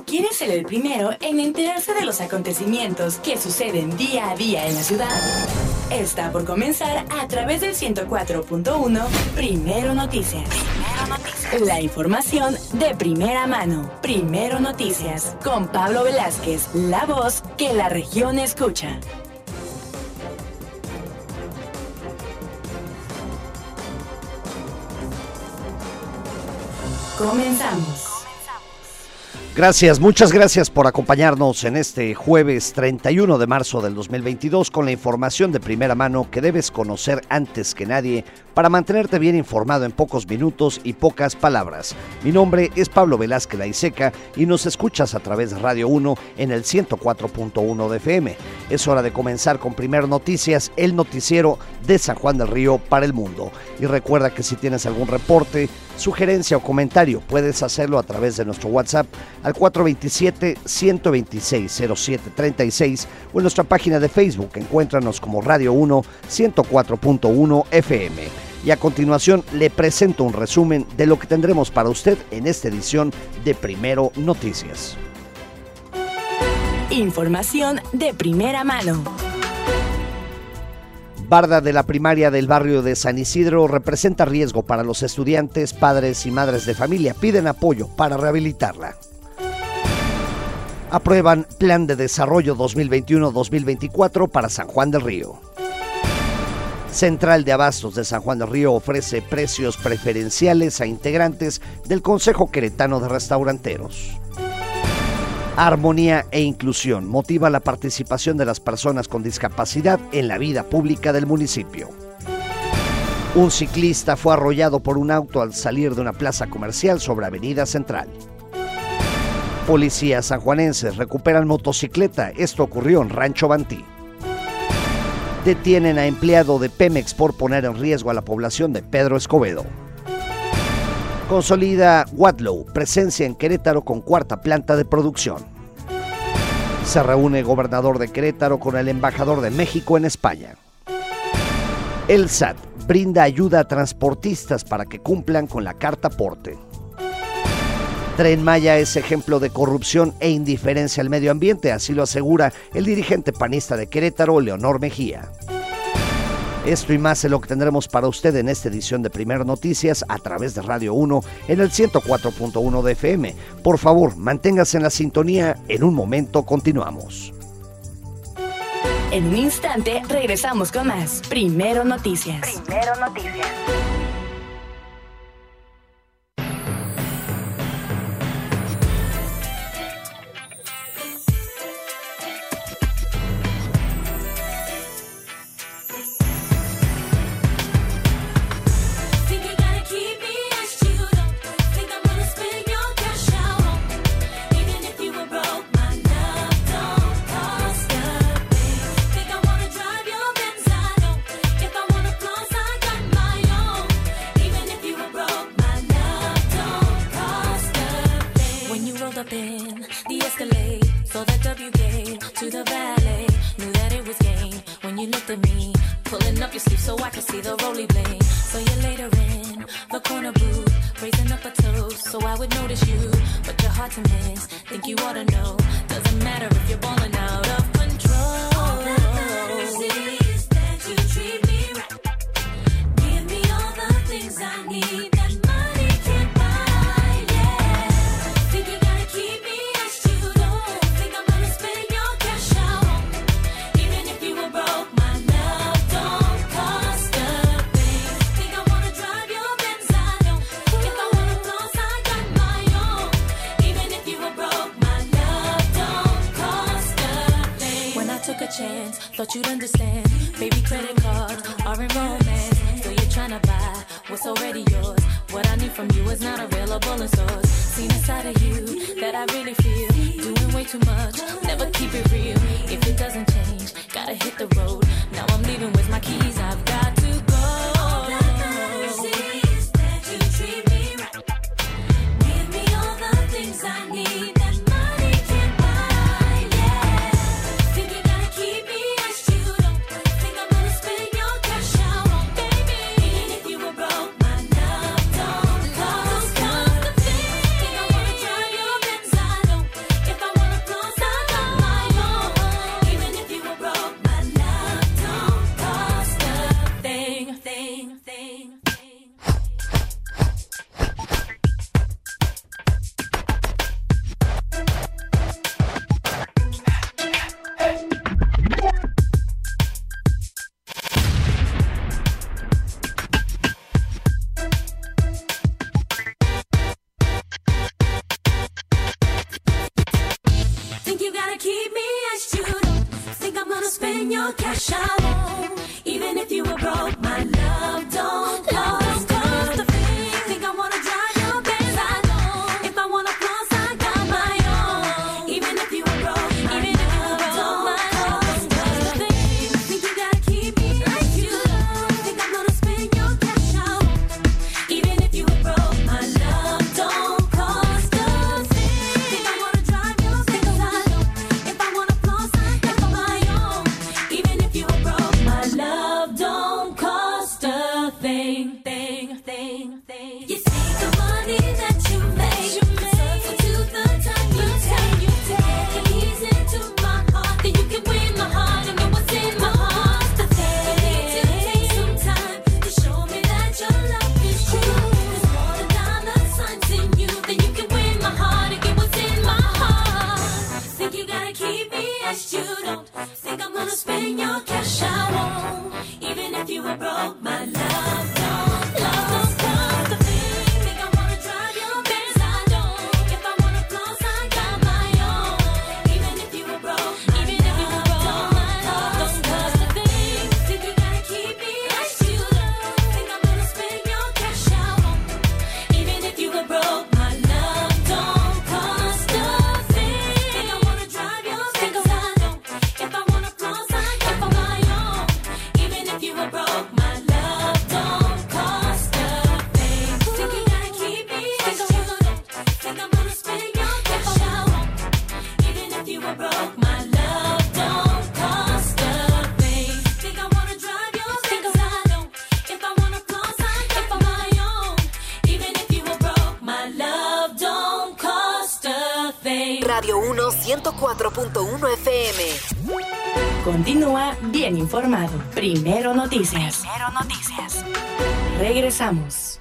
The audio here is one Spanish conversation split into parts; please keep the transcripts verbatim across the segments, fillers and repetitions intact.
¿Quieres ser el primero en enterarse de los acontecimientos que suceden día a día en la ciudad? Está por comenzar a través del ciento cuatro punto uno Primero Noticias. Primero Noticias. La información de primera mano. Primero Noticias. Con Pablo Velázquez, la voz que la región escucha. Comenzamos. Gracias, muchas gracias por acompañarnos en este jueves treinta y uno de marzo del dos mil veintidós con la información de primera mano que debes conocer antes que nadie para mantenerte bien informado en pocos minutos y pocas palabras. Mi nombre es Pablo Velázquez Laiseca y nos escuchas a través de Radio uno en el ciento cuatro punto uno de F M. Es hora de comenzar con Primero Noticias, el noticiero de San Juan del Río para el mundo. Y recuerda que si tienes algún reporte, sugerencia o comentario, puedes hacerlo a través de nuestro WhatsApp al cuatro dos siete, uno dos seis, cero siete tres seis o en nuestra página de Facebook. Encuéntranos como Radio uno ciento cuatro punto uno F M. Y a continuación le presento un resumen de lo que tendremos para usted en esta edición de Primero Noticias. Información de primera mano. Barda de la primaria del barrio de San Isidro representa riesgo para los estudiantes, padres y madres de familia. Piden apoyo para rehabilitarla. Aprueban Plan de Desarrollo dos mil veintiuno dos mil veinticuatro para San Juan del Río. Central de Abastos de San Juan del Río ofrece precios preferenciales a integrantes del Consejo Queretano de Restauranteros. Armonía e inclusión motiva la participación de las personas con discapacidad en la vida pública del municipio. Un ciclista fue arrollado por un auto al salir de una plaza comercial sobre Avenida Central. Policías sanjuanenses recuperan motocicleta, esto ocurrió en Rancho Bantí. Detienen a empleado de Pemex por poner en riesgo a la población de Pedro Escobedo. Consolida Wadlow, presencia en Querétaro con cuarta planta de producción. Se reúne gobernador de Querétaro con el embajador de México en España. El S A T brinda ayuda a transportistas para que cumplan con la carta aporte. Tren Maya es ejemplo de corrupción e indiferencia al medio ambiente, así lo asegura el dirigente panista de Querétaro, Leonor Mejía. Esto y más es lo que tendremos para usted en esta edición de Primero Noticias a través de Radio uno en el ciento cuatro punto uno de F M. Por favor, manténgase en la sintonía, en un momento continuamos. En un instante regresamos con más Primero Noticias. Primero Noticias. gotta keep me as you don't think I'm gonna spend your cash, I won't. Even if you were broke, my love don't cost a thing. Think I wanna drive your Benz, I know. If I wanna plus, I got my own. Even if you were broke, even if you were broke, my love don't cost a thing. Think you gotta keep me as you don't think I'm gonna spend your cash, I won't. Even if you were broke, my love don't cost a thing. Think I wanna drive your Benz, I know. If I wanna plus, I got my own. Even if you were broke, my love don't cost a thing, thing, thing, thing. You take the money that you make, substitute the time you take, you take the keys into my heart, then you can win my heart and know what's in my heart. The thing you need to take some time to show me that your love is true. There's more than dollar signs in you, then you can win my heart and get what's in my heart. Think you gotta keep me as you don't think I'm gonna spend your cash, I won't. Even if you were broke, my love don't love cost a thing. Think I wanna drive your Benz, I don't. If I wanna plus, I got my own. Even if you were broke, even if you were broke, my love don't cost a thing. Think you gotta keep me as you don't think I'm gonna spend your cash, I won't. Even if you were broke, my love don't cost a thing. Think I wanna drive your Benz, I don't. If I wanna plus, I got my own. Even if you were broke, my love don't cost a thing. Think you gotta keep me as you don't think I'm gonna spend your cash, I won't. Even if you were broke, my love don't cost a thing. Think I wanna drive your Benz, I don't. If I wanna plus, I got my own. Even if you were broke, my love don't cost a thing. Radio uno ciento cuatro punto uno F M. Continúa bien informado. Primero Noticias. Primero Noticias. Regresamos.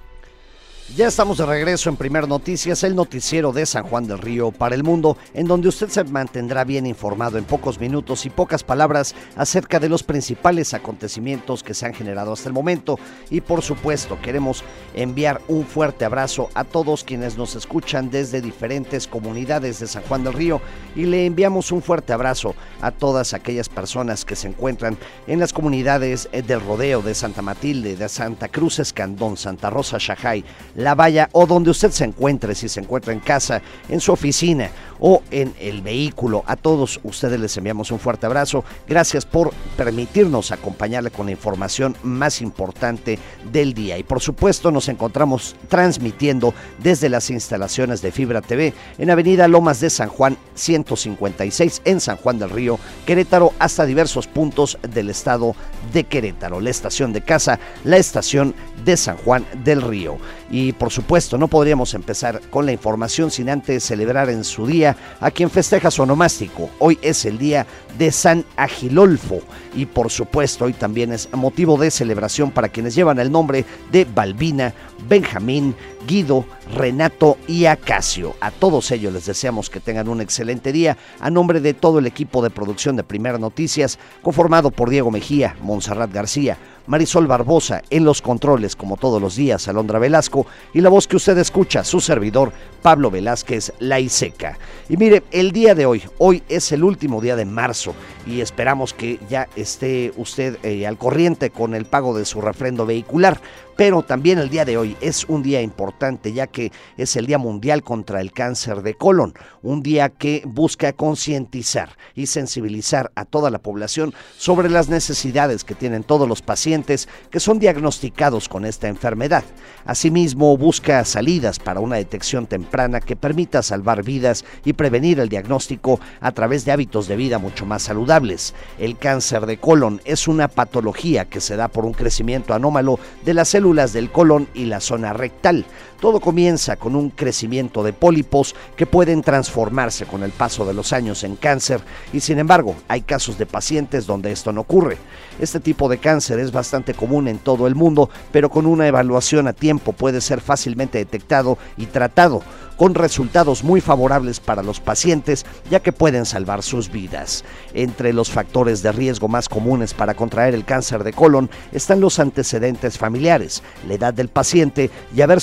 Ya estamos de regreso en Primer Noticias, el noticiero de San Juan del Río para el mundo, en donde usted se mantendrá bien informado en pocos minutos y pocas palabras acerca de los principales acontecimientos que se han generado hasta el momento. Y por supuesto, queremos enviar un fuerte abrazo a todos quienes nos escuchan desde diferentes comunidades de San Juan del Río, y le enviamos un fuerte abrazo a todas aquellas personas que se encuentran en las comunidades del Rodeo, de Santa Matilde, de Santa Cruz Escandón, Santa Rosa Xajay, La Valla, o donde usted se encuentre, si se encuentra en casa, en su oficina o en el vehículo. A todos ustedes les enviamos un fuerte abrazo. Gracias por permitirnos acompañarle con la información más importante del día. Y por supuesto nos encontramos transmitiendo desde las instalaciones de Fibra T V en Avenida Lomas de San Juan ciento cincuenta y seis en San Juan del Río, Querétaro, hasta diversos puntos del estado de Querétaro. La estación de casa, la estación de San Juan del Río. Y por supuesto no podríamos empezar con la información sin antes celebrar en su día a quien festeja su onomástico. Hoy es el día de San Agilolfo, y por supuesto hoy también es motivo de celebración para quienes llevan el nombre de Balbina, Benjamín, Guido, Renato y Acacio. A todos ellos les deseamos que tengan un excelente día. A nombre de todo el equipo de producción de Primera Noticias, conformado por Diego Mejía, Montserrat García, Marisol Barbosa, en los controles como todos los días, Alondra Velasco, y la voz que usted escucha, su servidor, Pablo Velázquez Laiseca. Y mire, el día de hoy, hoy es el último día de marzo, y esperamos que ya esté usted eh, al corriente con el pago de su refrendo vehicular. Pero también el día de hoy es un día importante, ya que es el Día Mundial contra el Cáncer de Colon, un día que busca concientizar y sensibilizar a toda la población sobre las necesidades que tienen todos los pacientes que son diagnosticados con esta enfermedad. Asimismo, busca salidas para una detección temprana que permita salvar vidas y prevenir el diagnóstico a través de hábitos de vida mucho más saludables. El cáncer de colon es una patología que se da por un crecimiento anómalo de las células del colon y la zona rectal. Todo comienza con un crecimiento de pólipos que pueden transformarse con el paso de los años en cáncer, y sin embargo hay casos de pacientes donde esto no ocurre. Este tipo de cáncer es bastante común en todo el mundo, pero con una evaluación a tiempo puede ser fácilmente detectado y tratado, con resultados muy favorables para los pacientes, ya que pueden salvar sus vidas. Entre los factores de riesgo más comunes para contraer el cáncer de colon están los antecedentes familiares, la edad del paciente y haber sufrido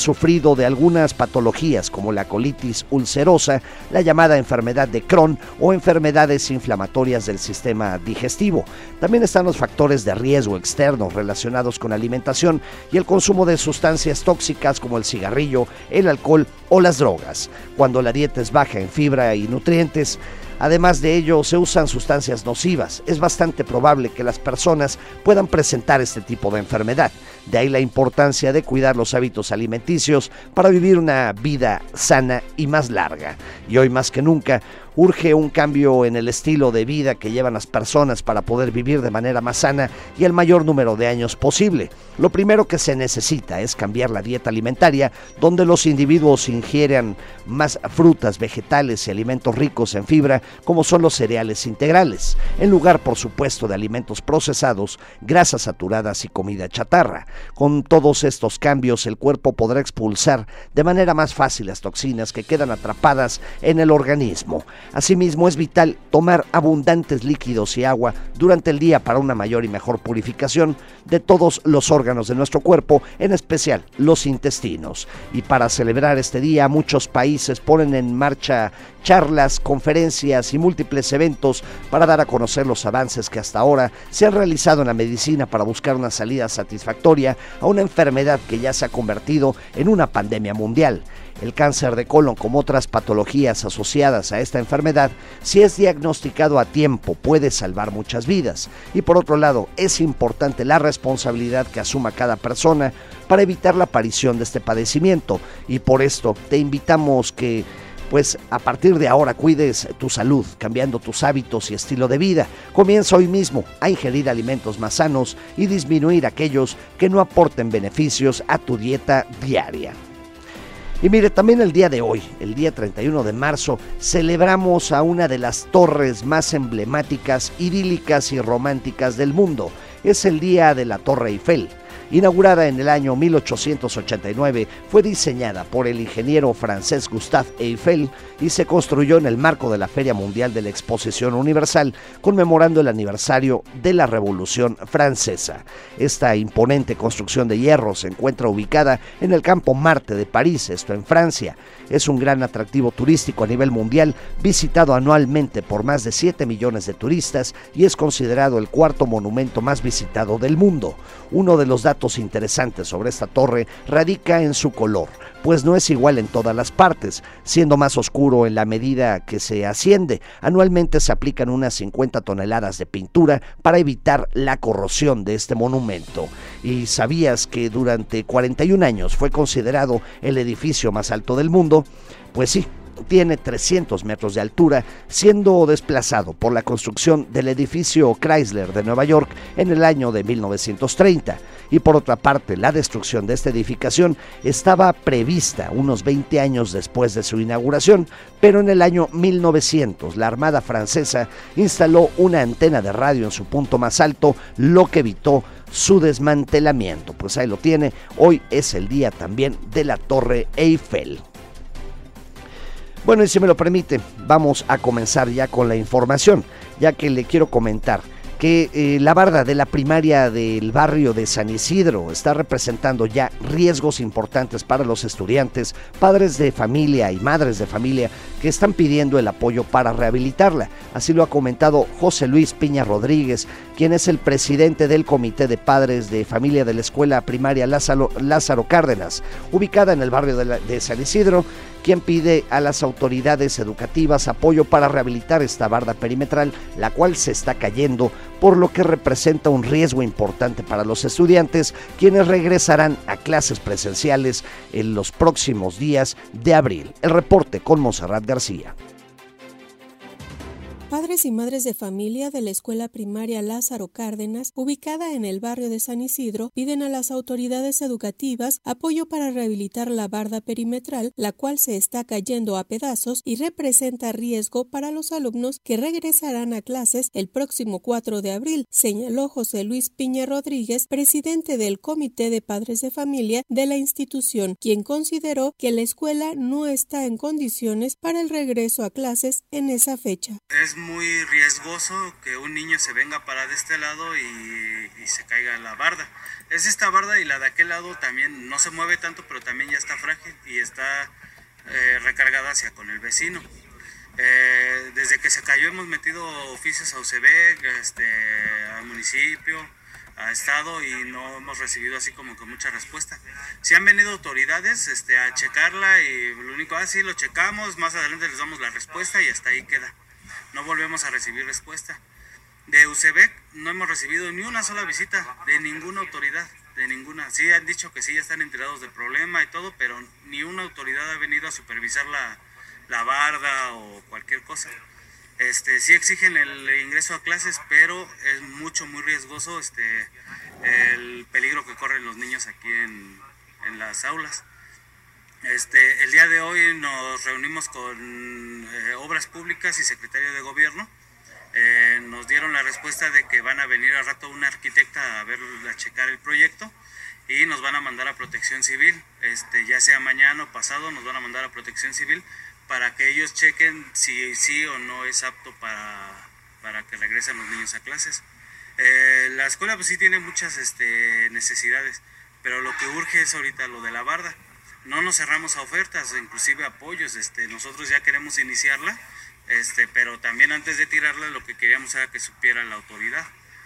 seguido de algunas patologías como la colitis ulcerosa, la llamada enfermedad de Crohn o enfermedades inflamatorias del sistema digestivo. También están los factores de riesgo externos relacionados con la alimentación y el consumo de sustancias tóxicas como el cigarrillo, el alcohol o las drogas. Cuando la dieta es baja en fibra y nutrientes, además de ello, se usan sustancias nocivas. Es bastante probable que las personas puedan presentar este tipo de enfermedad. De ahí la importancia de cuidar los hábitos alimenticios para vivir una vida sana y más larga. Y hoy más que nunca, urge un cambio en el estilo de vida que llevan las personas para poder vivir de manera más sana y el mayor número de años posible. Lo primero que se necesita es cambiar la dieta alimentaria, donde los individuos ingieran más frutas, vegetales y alimentos ricos en fibra, como son los cereales integrales, en lugar, por supuesto, de alimentos procesados, grasas saturadas y comida chatarra. Con todos estos cambios, el cuerpo podrá expulsar de manera más fácil las toxinas que quedan atrapadas en el organismo. Asimismo, es vital tomar abundantes líquidos y agua durante el día para una mayor y mejor purificación de todos los órganos de nuestro cuerpo, en especial los intestinos. Y para celebrar este día, muchos países ponen en marcha charlas, conferencias y múltiples eventos para dar a conocer los avances que hasta ahora se han realizado en la medicina para buscar una salida satisfactoria a una enfermedad que ya se ha convertido en una pandemia mundial. El cáncer de colon, como otras patologías asociadas a esta enfermedad, si es diagnosticado a tiempo, puede salvar muchas vidas. Y por otro lado, es importante la responsabilidad que asuma cada persona para evitar la aparición de este padecimiento. Y por esto te invitamos que, pues a partir de ahora, cuides tu salud, cambiando tus hábitos y estilo de vida. Comienza hoy mismo a ingerir alimentos más sanos y disminuir aquellos que no aporten beneficios a tu dieta diaria. Y mire, también el día de hoy, el día treinta y uno de marzo, celebramos a una de las torres más emblemáticas, idílicas y románticas del mundo. Es el día de la Torre Eiffel. Inaugurada en el año mil ochocientos ochenta y nueve, fue diseñada por el ingeniero francés Gustave Eiffel y se construyó en el marco de la Feria Mundial de la Exposición Universal, conmemorando el aniversario de la Revolución Francesa. Esta imponente construcción de hierro se encuentra ubicada en el Campo Marte de París, esto en Francia. Es un gran atractivo turístico a nivel mundial, visitado anualmente por más de siete millones de turistas y es considerado el cuarto monumento más visitado del mundo. Uno de los datos interesantes sobre esta torre radica en su color, pues no es igual en todas las partes, siendo más oscuro en la medida que se asciende. Anualmente se aplican unas cincuenta toneladas de pintura para evitar la corrosión de este monumento. ¿Y sabías que durante cuarenta y un años fue considerado el edificio más alto del mundo? Pues sí. Tiene trescientos metros de altura, siendo desplazado por la construcción del edificio Chrysler de Nueva York en el año de mil novecientos treinta. Y por otra parte, la destrucción de esta edificación estaba prevista unos veinte años después de su inauguración, pero en el año mil novecientos la Armada francesa instaló una antena de radio en su punto más alto, lo que evitó su desmantelamiento. Pues ahí lo tiene, hoy es el día también de la Torre Eiffel. Bueno, y si me lo permite, vamos a comenzar ya con la información, ya que le quiero comentar que eh, la barda de la primaria del barrio de San Isidro está representando ya riesgos importantes para los estudiantes, padres de familia y madres de familia que están pidiendo el apoyo para rehabilitarla. Así lo ha comentado José Luis Piña Rodríguez, quien es el presidente del Comité de Padres de Familia de la Escuela Primaria Lázaro, Lázaro Cárdenas, ubicada en el barrio de, la, de San Isidro, quien pide a las autoridades educativas apoyo para rehabilitar esta barda perimetral, la cual se está cayendo, por lo que representa un riesgo importante para los estudiantes, quienes regresarán a clases presenciales en los próximos días de abril. El reporte con Monserrat García. Padres y madres de familia de la Escuela Primaria Lázaro Cárdenas, ubicada en el barrio de San Isidro, piden a las autoridades educativas apoyo para rehabilitar la barda perimetral, la cual se está cayendo a pedazos y representa riesgo para los alumnos que regresarán a clases el próximo cuatro de abril, señaló José Luis Piña Rodríguez, presidente del Comité de Padres de Familia de la institución, quien consideró que la escuela no está en condiciones para el regreso a clases en esa fecha. Es muy riesgoso que un niño se venga para de este lado y, y se caiga la barda. Es esta barda y la de aquel lado también no se mueve tanto, pero también ya está frágil y está eh, recargada hacia con el vecino. Eh, desde que se cayó hemos metido oficios a U C B, este, al municipio, a Estado, y no hemos recibido así como con mucha respuesta. Sí han venido autoridades este, a checarla y lo único, ah sí, lo checamos, más adelante les damos la respuesta y hasta ahí queda. No volvemos a recibir respuesta. De U C B no hemos recibido ni una sola visita de ninguna autoridad, de ninguna. Sí han dicho que sí, ya están enterados del problema y todo, pero ni una autoridad ha venido a supervisar la, la barda o cualquier cosa. Este, sí exigen el ingreso a clases, pero es mucho, muy riesgoso este, el peligro que corren los niños aquí en, en las aulas. Este, el día de hoy nos reunimos con eh, Obras Públicas y Secretario de Gobierno. Eh, nos dieron la respuesta de que van a venir al rato una arquitecta a ver, a checar el proyecto y nos van a mandar a Protección Civil, este, ya sea mañana o pasado nos van a mandar a Protección Civil para que ellos chequen si sí o no es apto para, para que regresen los niños a clases. Eh, la escuela pues sí tiene muchas este, necesidades, pero lo que urge es ahorita lo de la barda. No nos cerramos a ofertas, inclusive apoyos, este, nosotros ya queremos iniciarla, este, pero también antes de tirarla lo que queríamos era que supiera la autoridad.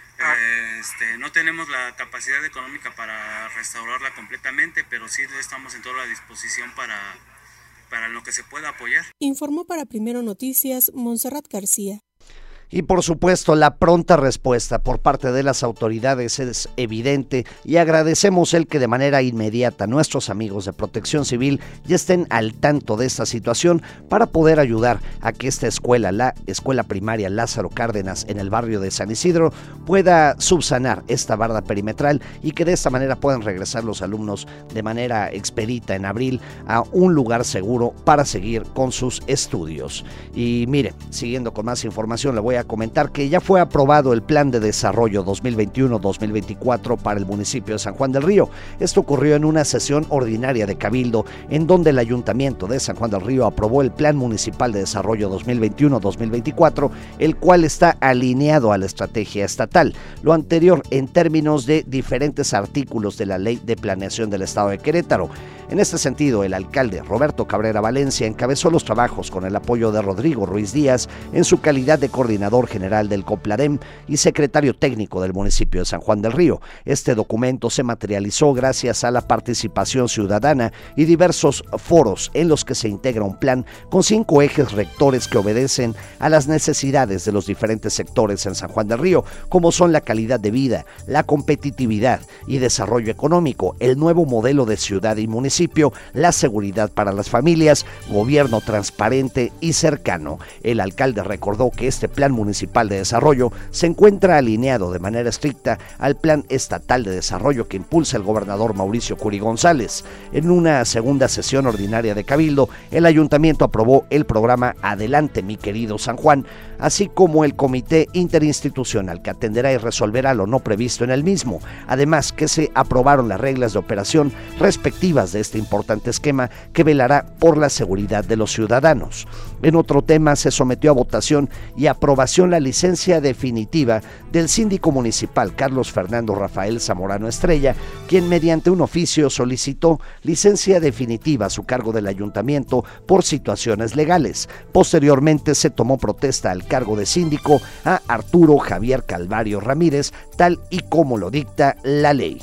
Eh, este, no tenemos la capacidad económica para restaurarla completamente, pero sí estamos en toda la disposición para... para lo que se pueda apoyar. Informó para Primero Noticias Montserrat García. Y por supuesto, la pronta respuesta por parte de las autoridades es evidente y agradecemos el que de manera inmediata nuestros amigos de Protección Civil ya estén al tanto de esta situación para poder ayudar a que esta escuela, la escuela primaria Lázaro Cárdenas en el barrio de San Isidro, pueda subsanar esta barda perimetral y que de esta manera puedan regresar los alumnos de manera expedita en abril a un lugar seguro para seguir con sus estudios. Y mire, siguiendo con más información, le voy a comentar que ya fue aprobado el Plan de Desarrollo dos mil veintiuno dos mil veinticuatro para el municipio de San Juan del Río. Esto ocurrió en una sesión ordinaria de Cabildo, en donde el Ayuntamiento de San Juan del Río aprobó el Plan Municipal de Desarrollo dos mil veintiuno dos mil veinticuatro, el cual está alineado a la estrategia estatal. Lo anterior en términos de diferentes artículos de la Ley de Planeación del Estado de Querétaro. En este sentido, el alcalde Roberto Cabrera Valencia encabezó los trabajos con el apoyo de Rodrigo Ruiz Díaz en su calidad de coordinador general del COPLADEM y secretario técnico del municipio de San Juan del Río. Este documento se materializó gracias a la participación ciudadana y diversos foros en los que se integra un plan con cinco ejes rectores que obedecen a las necesidades de los diferentes sectores en San Juan del Río, como son la calidad de vida, la competitividad y desarrollo económico, el nuevo modelo de ciudad y municipio, la seguridad para las familias, gobierno transparente y cercano. El alcalde recordó que este plan municipal de desarrollo se encuentra alineado de manera estricta al plan estatal de desarrollo que impulsa el gobernador Mauricio Curi González. En una segunda sesión ordinaria de Cabildo, el ayuntamiento aprobó el programa Adelante mi querido San Juan, así como el comité interinstitucional que atenderá y resolverá lo no previsto en el mismo. Además que se aprobaron las reglas de operación respectivas de este importante esquema que velará por la seguridad de los ciudadanos. En otro tema, se sometió a votación y aprobación la licencia definitiva del síndico municipal Carlos Fernando Rafael Zamorano Estrella, quien mediante un oficio solicitó licencia definitiva a su cargo del ayuntamiento por situaciones legales. Posteriormente se tomó protesta al cargo de síndico a Arturo Javier Calvario Ramírez, tal y como lo dicta la ley.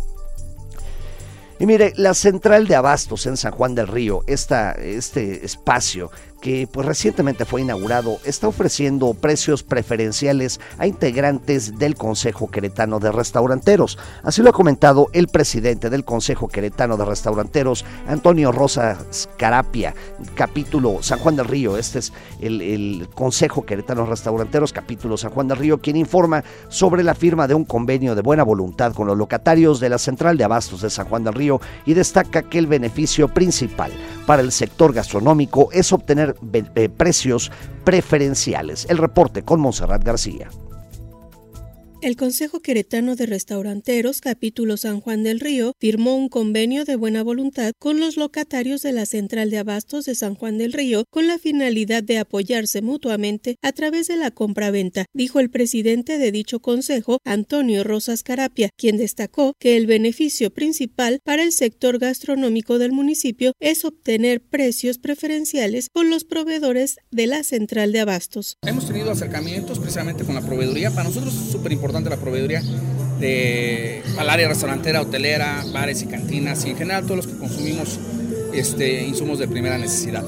Y mire, la central de abastos en San Juan del Río, esta, este espacio que pues recientemente fue inaugurado, está ofreciendo precios preferenciales a integrantes del Consejo Queretano de Restauranteros. Así lo ha comentado el presidente del Consejo Queretano de Restauranteros, Antonio Rosas Carapia, capítulo San Juan del Río. Este es el, el Consejo Queretano de Restauranteros, capítulo San Juan del Río, quien informa sobre la firma de un convenio de buena voluntad con los locatarios de la central de abastos de San Juan del Río y destaca que el beneficio principal para el sector gastronómico es obtener precios preferenciales. El reporte con Montserrat García. El Consejo Queretano de Restauranteros, capítulo San Juan del Río, firmó un convenio de buena voluntad con los locatarios de la Central de Abastos de San Juan del Río con la finalidad de apoyarse mutuamente a través de la compraventa, dijo el presidente de dicho consejo, Antonio Rosas Carapia, quien destacó que el beneficio principal para el sector gastronómico del municipio es obtener precios preferenciales con los proveedores de la Central de Abastos. Hemos tenido acercamientos precisamente con la proveeduría. Para nosotros es súper importante la proveeduría de, al área restaurantera, hotelera, bares y cantinas y en general todos los que consumimos este, insumos de primera necesidad.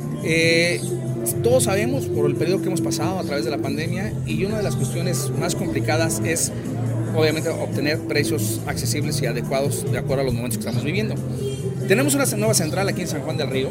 Eh, todos sabemos por el periodo que hemos pasado a través de la pandemia y una de las cuestiones más complicadas es obviamente obtener precios accesibles y adecuados de acuerdo a los momentos que estamos viviendo. Tenemos una nueva central aquí en San Juan del Río.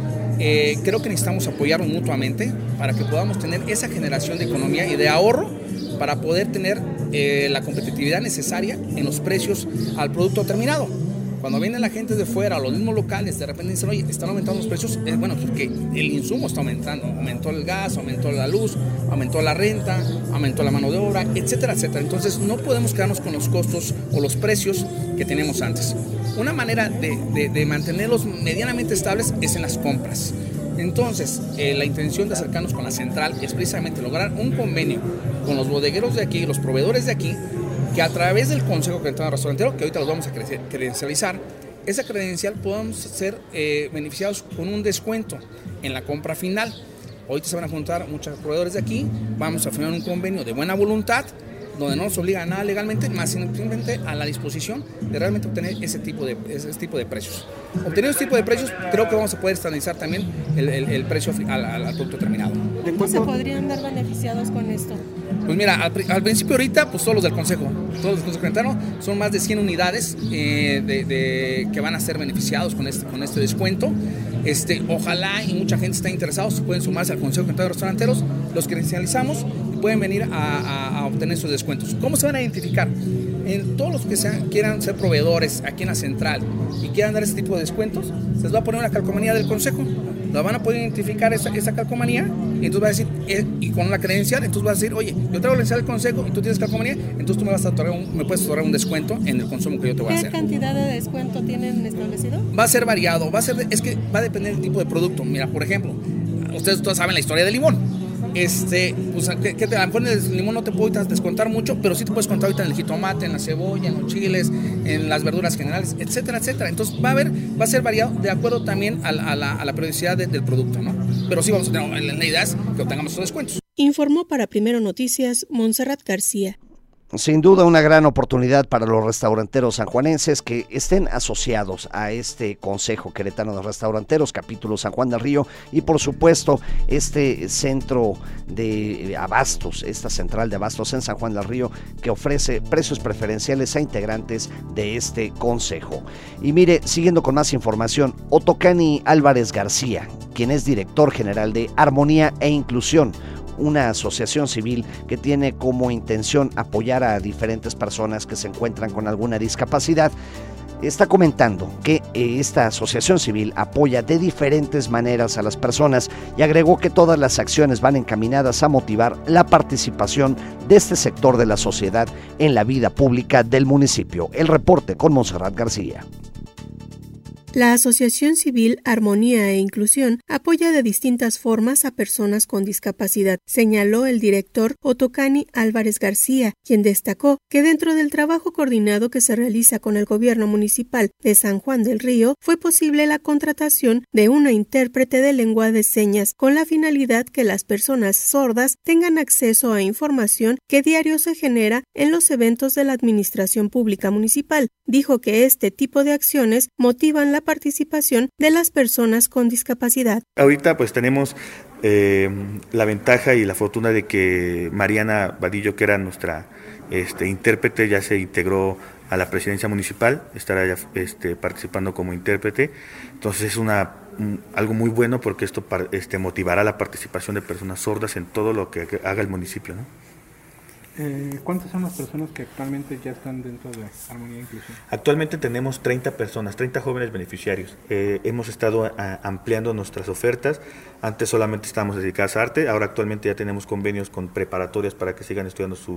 Eh, creo que necesitamos apoyarnos mutuamente para que podamos tener esa generación de economía y de ahorro para poder tener eh, la competitividad necesaria en los precios al producto terminado. Cuando viene la gente de fuera, los mismos locales, de repente dicen, oye, están aumentando los precios, es bueno, porque el insumo está aumentando, aumentó el gas, aumentó la luz, aumentó la renta, aumentó la mano de obra, etcétera, etcétera. Entonces no podemos quedarnos con los costos o los precios que teníamos antes. Una manera de, de, de mantenerlos medianamente estables es en las compras. Entonces, eh, la intención de acercarnos con la central es precisamente lograr un convenio con los bodegueros de aquí, los proveedores de aquí, que a través del Consejo Queretano Restaurantero, que ahorita los vamos a credencializar, esa credencial podamos ser eh, beneficiados con un descuento en la compra final. Ahorita se van a juntar muchos proveedores de aquí, vamos a firmar un convenio de buena voluntad, donde no nos obliga a nada legalmente, más simplemente a la disposición de realmente obtener ese tipo de, ese tipo de precios. Obteniendo ese tipo de precios, creo que vamos a poder estandarizar también el, el, el precio al, al, al producto terminado. ¿Cómo se podrían dar beneficiados con esto? Pues mira, al, al principio ahorita, pues todos los del Consejo, todos los del Consejo Queretano, son más de cien unidades eh, de, de, que van a ser beneficiados con este, con este descuento. Este, ojalá y mucha gente está interesada, se pueden sumarse al Consejo Queretano de Restauranteros, los credencializamos y pueden venir a, a, a obtener sus descuentos. ¿Cómo se van a identificar? En todos los que sean, quieran ser proveedores aquí en la central y quieran dar ese tipo de descuentos, se les va a poner una calcomanía del Consejo. La van a poder identificar esa, esa calcomanía y entonces va a decir, eh, y con una credencial, entonces va a decir, oye, yo traigo la credencial del Consejo y tú tienes calcomanía, entonces tú me vas a otorgar un, me puedes otorgar un descuento en el consumo que yo te voy a hacer. ¿Qué cantidad de descuento tienen establecido? Va a ser variado, va a ser, es que va a depender del tipo de producto. Mira, por ejemplo, ustedes todos saben la historia del limón. Este, pues, que, que te, a lo mejor en el limón no te puedo descontar mucho, pero sí te puedes contar ahorita en el jitomate, en la cebolla, en los chiles, en las verduras generales, etcétera, etcétera. Entonces va a haber, va a ser variado de acuerdo también a, a, la, a la periodicidad de, del producto, ¿no? Pero sí vamos a tener, la idea es que obtengamos esos descuentos. Informó para Primero Noticias Montserrat García. Sin duda una gran oportunidad para los restauranteros sanjuanenses que estén asociados a este Consejo Queretano de Restauranteros, capítulo San Juan del Río, y por supuesto este centro de abastos, esta central de abastos en San Juan del Río, que ofrece precios preferenciales a integrantes de este consejo. Y mire, siguiendo con más información, Otocani Álvarez García, quien es director general de Armonía e Inclusión, una asociación civil que tiene como intención apoyar a diferentes personas que se encuentran con alguna discapacidad, está comentando que esta asociación civil apoya de diferentes maneras a las personas y agregó que todas las acciones van encaminadas a motivar la participación de este sector de la sociedad en la vida pública del municipio. El reporte con Montserrat García. La Asociación Civil Armonía e Inclusión apoya de distintas formas a personas con discapacidad, señaló el director Otocani Álvarez García, quien destacó que dentro del trabajo coordinado que se realiza con el gobierno municipal de San Juan del Río, fue posible la contratación de una intérprete de lengua de señas con la finalidad que las personas sordas tengan acceso a información que diario se genera en los eventos de la administración pública municipal. Dijo que este tipo de acciones motivan la participación de las personas con discapacidad. Ahorita pues tenemos eh, la ventaja y la fortuna de que Mariana Vadillo, que era nuestra este, intérprete, ya se integró a la presidencia municipal, estará ya este, participando como intérprete. Entonces es una un, algo muy bueno porque esto este, motivará la participación de personas sordas en todo lo que haga el municipio, ¿no? Eh, ¿Cuántas son las personas que actualmente ya están dentro de Armonía e Inclusión? Actualmente tenemos treinta personas, treinta jóvenes beneficiarios. Eh, hemos estado a, ampliando nuestras ofertas. Antes solamente estábamos dedicados a arte, ahora actualmente ya tenemos convenios con preparatorias para que sigan estudiando su,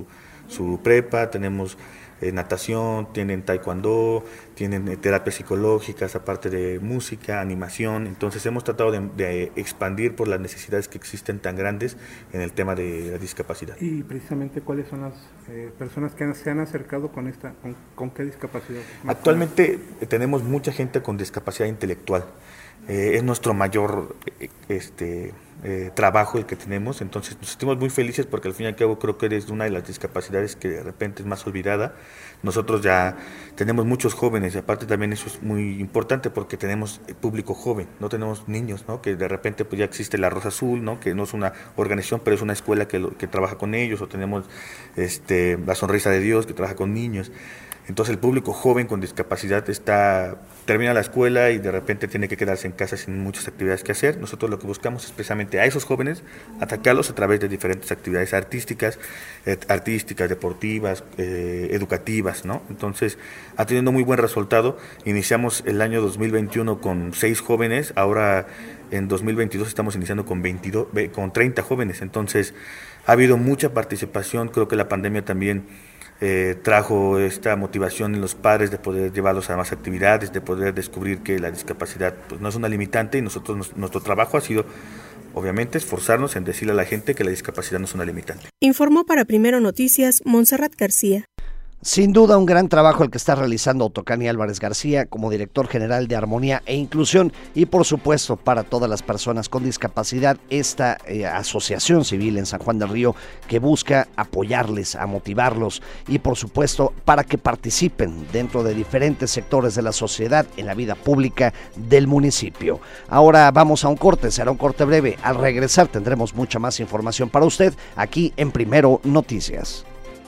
su prepa, tenemos eh, natación, tienen taekwondo, tienen eh, terapias psicológicas, aparte de música, animación. Entonces hemos tratado de, de expandir por las necesidades que existen tan grandes en el tema de la discapacidad. Y precisamente, ¿cuáles son las eh, personas que han, se han acercado con esta, con, con qué discapacidad? Actualmente eh, tenemos mucha gente con discapacidad intelectual. Eh, es nuestro mayor eh, este, eh, trabajo el que tenemos, entonces nos sentimos muy felices porque al fin y al cabo creo que es una de las discapacidades que de repente es más olvidada. Nosotros ya tenemos muchos jóvenes, y aparte también eso es muy importante porque tenemos público joven, no tenemos niños, ¿no? Que de repente pues ya existe la Rosa Azul, ¿no? Que no es una organización, pero es una escuela que, lo, que trabaja con ellos, o tenemos este, la Sonrisa de Dios que trabaja con niños. Entonces el público joven con discapacidad está termina la escuela y de repente tiene que quedarse en casa sin muchas actividades que hacer. Nosotros lo que buscamos es precisamente a esos jóvenes, atacarlos a través de diferentes actividades artísticas, eh, artísticas, deportivas, eh, educativas, ¿no? Entonces ha tenido muy buen resultado. Iniciamos el año dos mil veintiuno con seis jóvenes, ahora en dos mil veintidós estamos iniciando con veintidós, con treinta jóvenes. Entonces ha habido mucha participación. Creo que la pandemia también Eh, trajo esta motivación en los padres de poder llevarlos a más actividades, de poder descubrir que la discapacidad pues, no es una limitante, y nosotros nos, nuestro trabajo ha sido, obviamente, esforzarnos en decirle a la gente que la discapacidad no es una limitante. Informó para Primero Noticias Montserrat García. Sin duda un gran trabajo el que está realizando Otocani Álvarez García como director general de Armonía e Inclusión, y por supuesto para todas las personas con discapacidad, esta eh, asociación civil en San Juan del Río que busca apoyarles, a motivarlos y por supuesto para que participen dentro de diferentes sectores de la sociedad en la vida pública del municipio. Ahora vamos a un corte, será un corte breve. Al regresar tendremos mucha más información para usted aquí en Primero Noticias.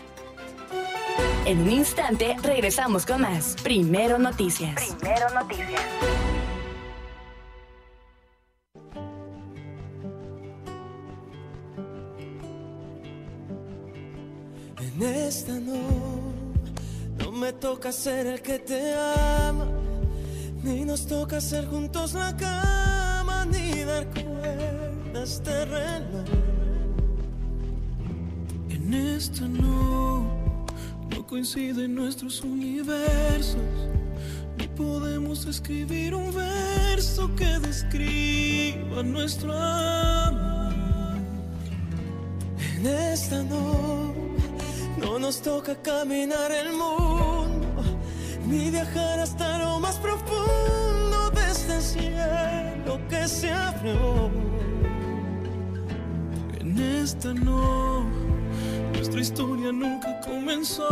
En un instante regresamos con más Primero Noticias. Primero Noticias. En esta no, no me toca ser el que te ama, ni nos toca hacer juntos la cama, ni dar cuerdas de reloj. En esta no. No coinciden nuestros universos, ni podemos escribir un verso que describa nuestro amor. En esta no, no nos toca caminar el mundo, ni viajar hasta lo más profundo de este cielo que se abrió. En esta no, nuestra historia nunca comenzó.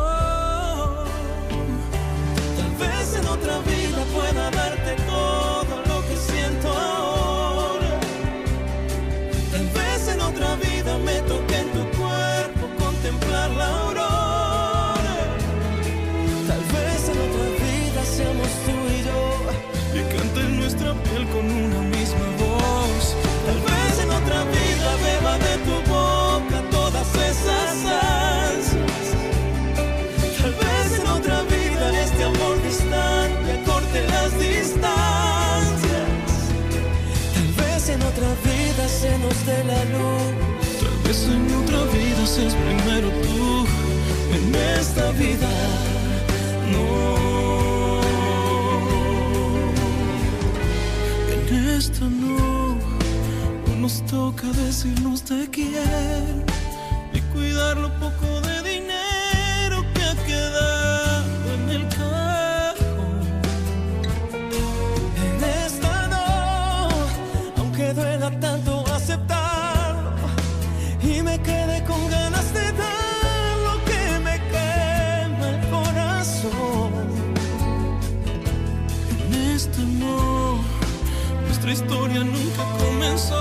Tal vez en otra vida pueda darte todo lo que siento ahora. Tal vez en otra vida me toque en tu cuerpo contemplar la aurora. Tal vez en otra vida seamos tú y yo, y cante en nuestra piel con una misma voz. Tal vez en otra vida beba de tu boca todas esas ansias. Tal vez en otra vida este amor distante acorte las distancias. Tal vez en otra vida se nos dé la luz. Tal vez en otra vida seas primero tú. En esta vida no. En esta no. No nos toca decirnos te quiero y cuidar lo poco de dinero que ha quedado en el cajón. En esta no, aunque duela tanto aceptarlo y me quede con ganas de dar lo que me quema el corazón. En esta no, nuestra historia nunca comenzó.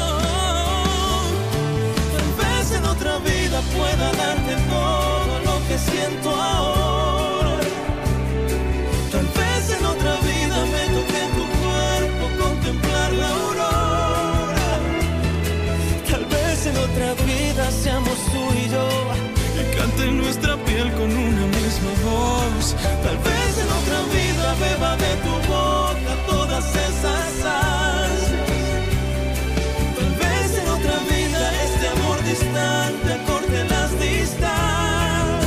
En otra vida pueda darte todo lo que siento ahora. Tal vez en otra vida me toque en tu cuerpo contemplar la aurora. Tal vez en otra vida seamos tú y yo, y cante en nuestra piel con una misma voz. Tal vez en otra vida beba de tu boca todas esas ansias. Tal vez en otra vida este amor distante acorte las distancias.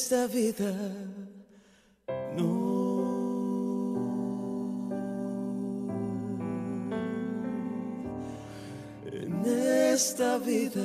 esta vida no. En esta vida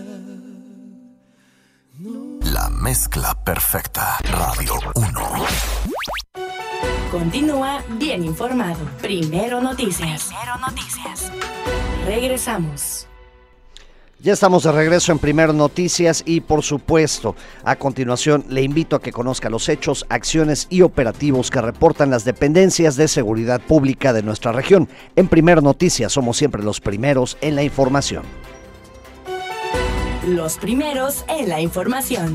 no. La mezcla perfecta. Radio uno. Continúa bien informado. Primero Noticias. Primero Noticias. Regresamos. Ya estamos de regreso en Primero Noticias y, por supuesto, a continuación le invito a que conozca los hechos, acciones y operativos que reportan las dependencias de seguridad pública de nuestra región. En Primero Noticias somos siempre los primeros en la información. Los primeros en la información.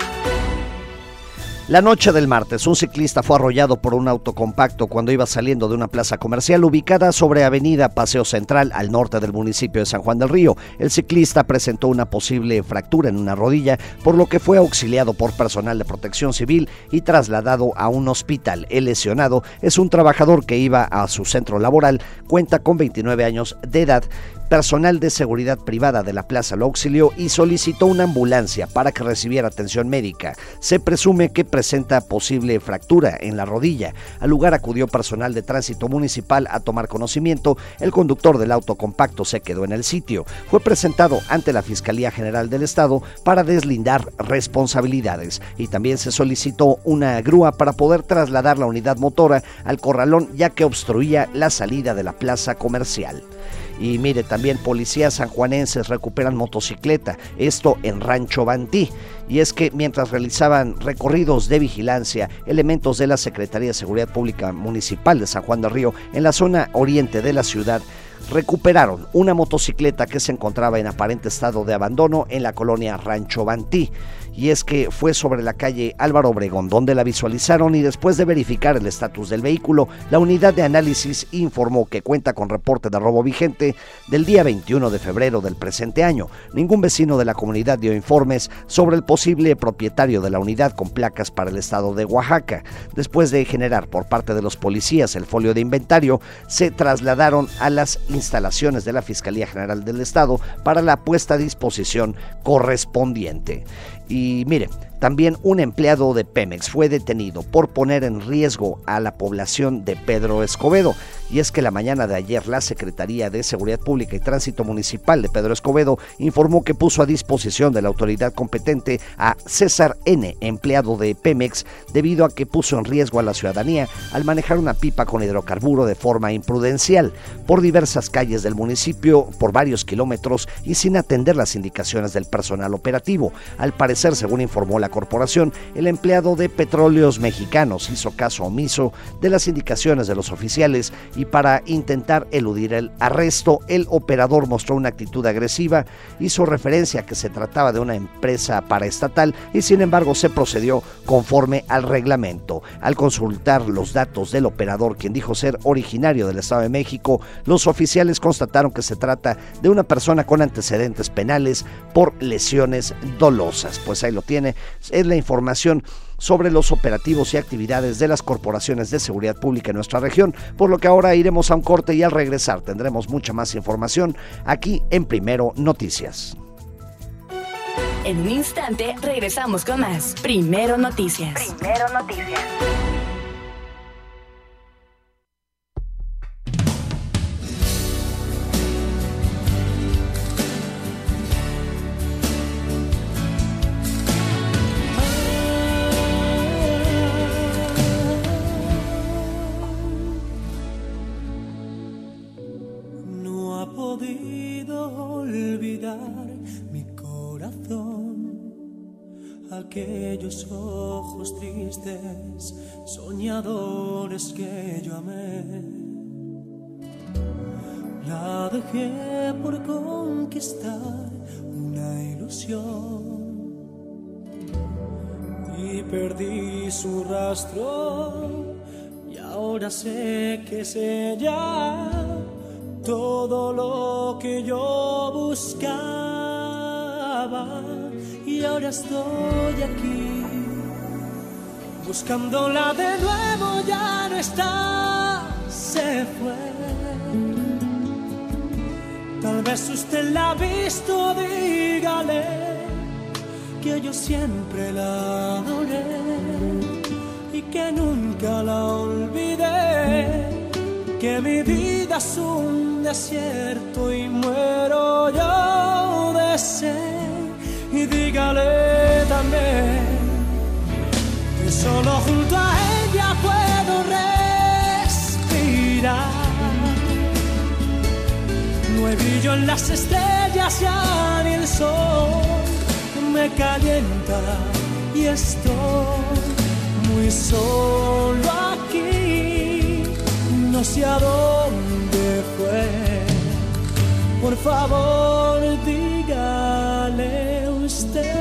La noche del martes, un ciclista fue arrollado por un auto compacto cuando iba saliendo de una plaza comercial ubicada sobre Avenida Paseo Central, al norte del municipio de San Juan del Río. El ciclista presentó una posible fractura en una rodilla, por lo que fue auxiliado por personal de protección civil y trasladado a un hospital. El lesionado es un trabajador que iba a su centro laboral, cuenta con veintinueve años de edad. Personal de seguridad privada de la plaza lo auxilió y solicitó una ambulancia para que recibiera atención médica. Se presume que presenta posible fractura en la rodilla. Al lugar acudió personal de tránsito municipal a tomar conocimiento. El conductor del auto compacto se quedó en el sitio. Fue presentado ante la Fiscalía General del Estado para deslindar responsabilidades y también se solicitó una grúa para poder trasladar la unidad motora al corralón, ya que obstruía la salida de la plaza comercial. Y mire, también policías sanjuanenses recuperan motocicleta, esto en Rancho Bantí. Y es que mientras realizaban recorridos de vigilancia, elementos de la Secretaría de Seguridad Pública Municipal de San Juan del Río, en la zona oriente de la ciudad, recuperaron una motocicleta que se encontraba en aparente estado de abandono en la colonia Rancho Bantí. Y es que fue sobre la calle Álvaro Obregón donde la visualizaron, y después de verificar el estatus del vehículo, la unidad de análisis informó que cuenta con reporte de robo vigente del día veintiuno de febrero del presente año. Ningún vecino de la comunidad dio informes sobre el posible propietario de la unidad con placas para el estado de Oaxaca. Después de generar por parte de los policías el folio de inventario, se trasladaron a las instalaciones de la Fiscalía General del Estado para la puesta a disposición correspondiente. Y mire, también un empleado de Pemex fue detenido por poner en riesgo a la población de Pedro Escobedo. Y es que la mañana de ayer la Secretaría de Seguridad Pública y Tránsito Municipal de Pedro Escobedo informó que puso a disposición de la autoridad competente a César N., empleado de Pemex, debido a que puso en riesgo a la ciudadanía al manejar una pipa con hidrocarburo de forma imprudencial por diversas calles del municipio por varios kilómetros y sin atender las indicaciones del personal operativo. Al parecer, según informó la corporación, el empleado de Petróleos Mexicanos hizo caso omiso de las indicaciones de los oficiales y para intentar eludir el arresto, el operador mostró una actitud agresiva, hizo referencia a que se trataba de una empresa paraestatal y sin embargo se procedió conforme al reglamento. Al consultar los datos del operador, quien dijo ser originario del Estado de México, los oficiales constataron que se trata de una persona con antecedentes penales por lesiones dolosas. Pues ahí lo tiene, es la información sobre los operativos y actividades de las corporaciones de seguridad pública en nuestra región, por lo que ahora iremos a un corte y al regresar tendremos mucha más información aquí en Primero Noticias. En un instante regresamos con más Primero Noticias. Primero Noticias. Aquellos ojos tristes, soñadores que yo amé. La dejé por conquistar una ilusión y perdí su rastro, y ahora sé que es ella todo lo que yo buscaba. Y ahora estoy aquí, buscándola de nuevo, ya no está, se fue. Tal vez usted la ha visto, dígale que yo siempre la adoré y que nunca la olvidé, que mi vida es un desierto y muero yo de sed. Y dígale también que solo junto a ella puedo respirar. No hay brillo en las estrellas ya ni el sol me calienta y estoy muy solo aquí. No sé a dónde fue. Por favor, dígale usted.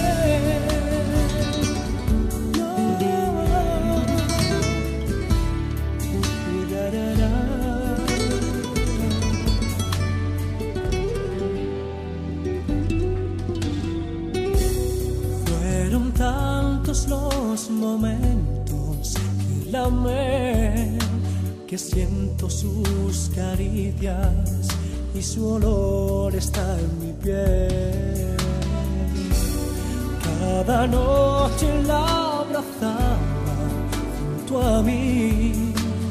Fueron tantos los momentos que la amé, que siento sus caricias y su olor está en mi piel. Cada noche la abrazaba junto a mí,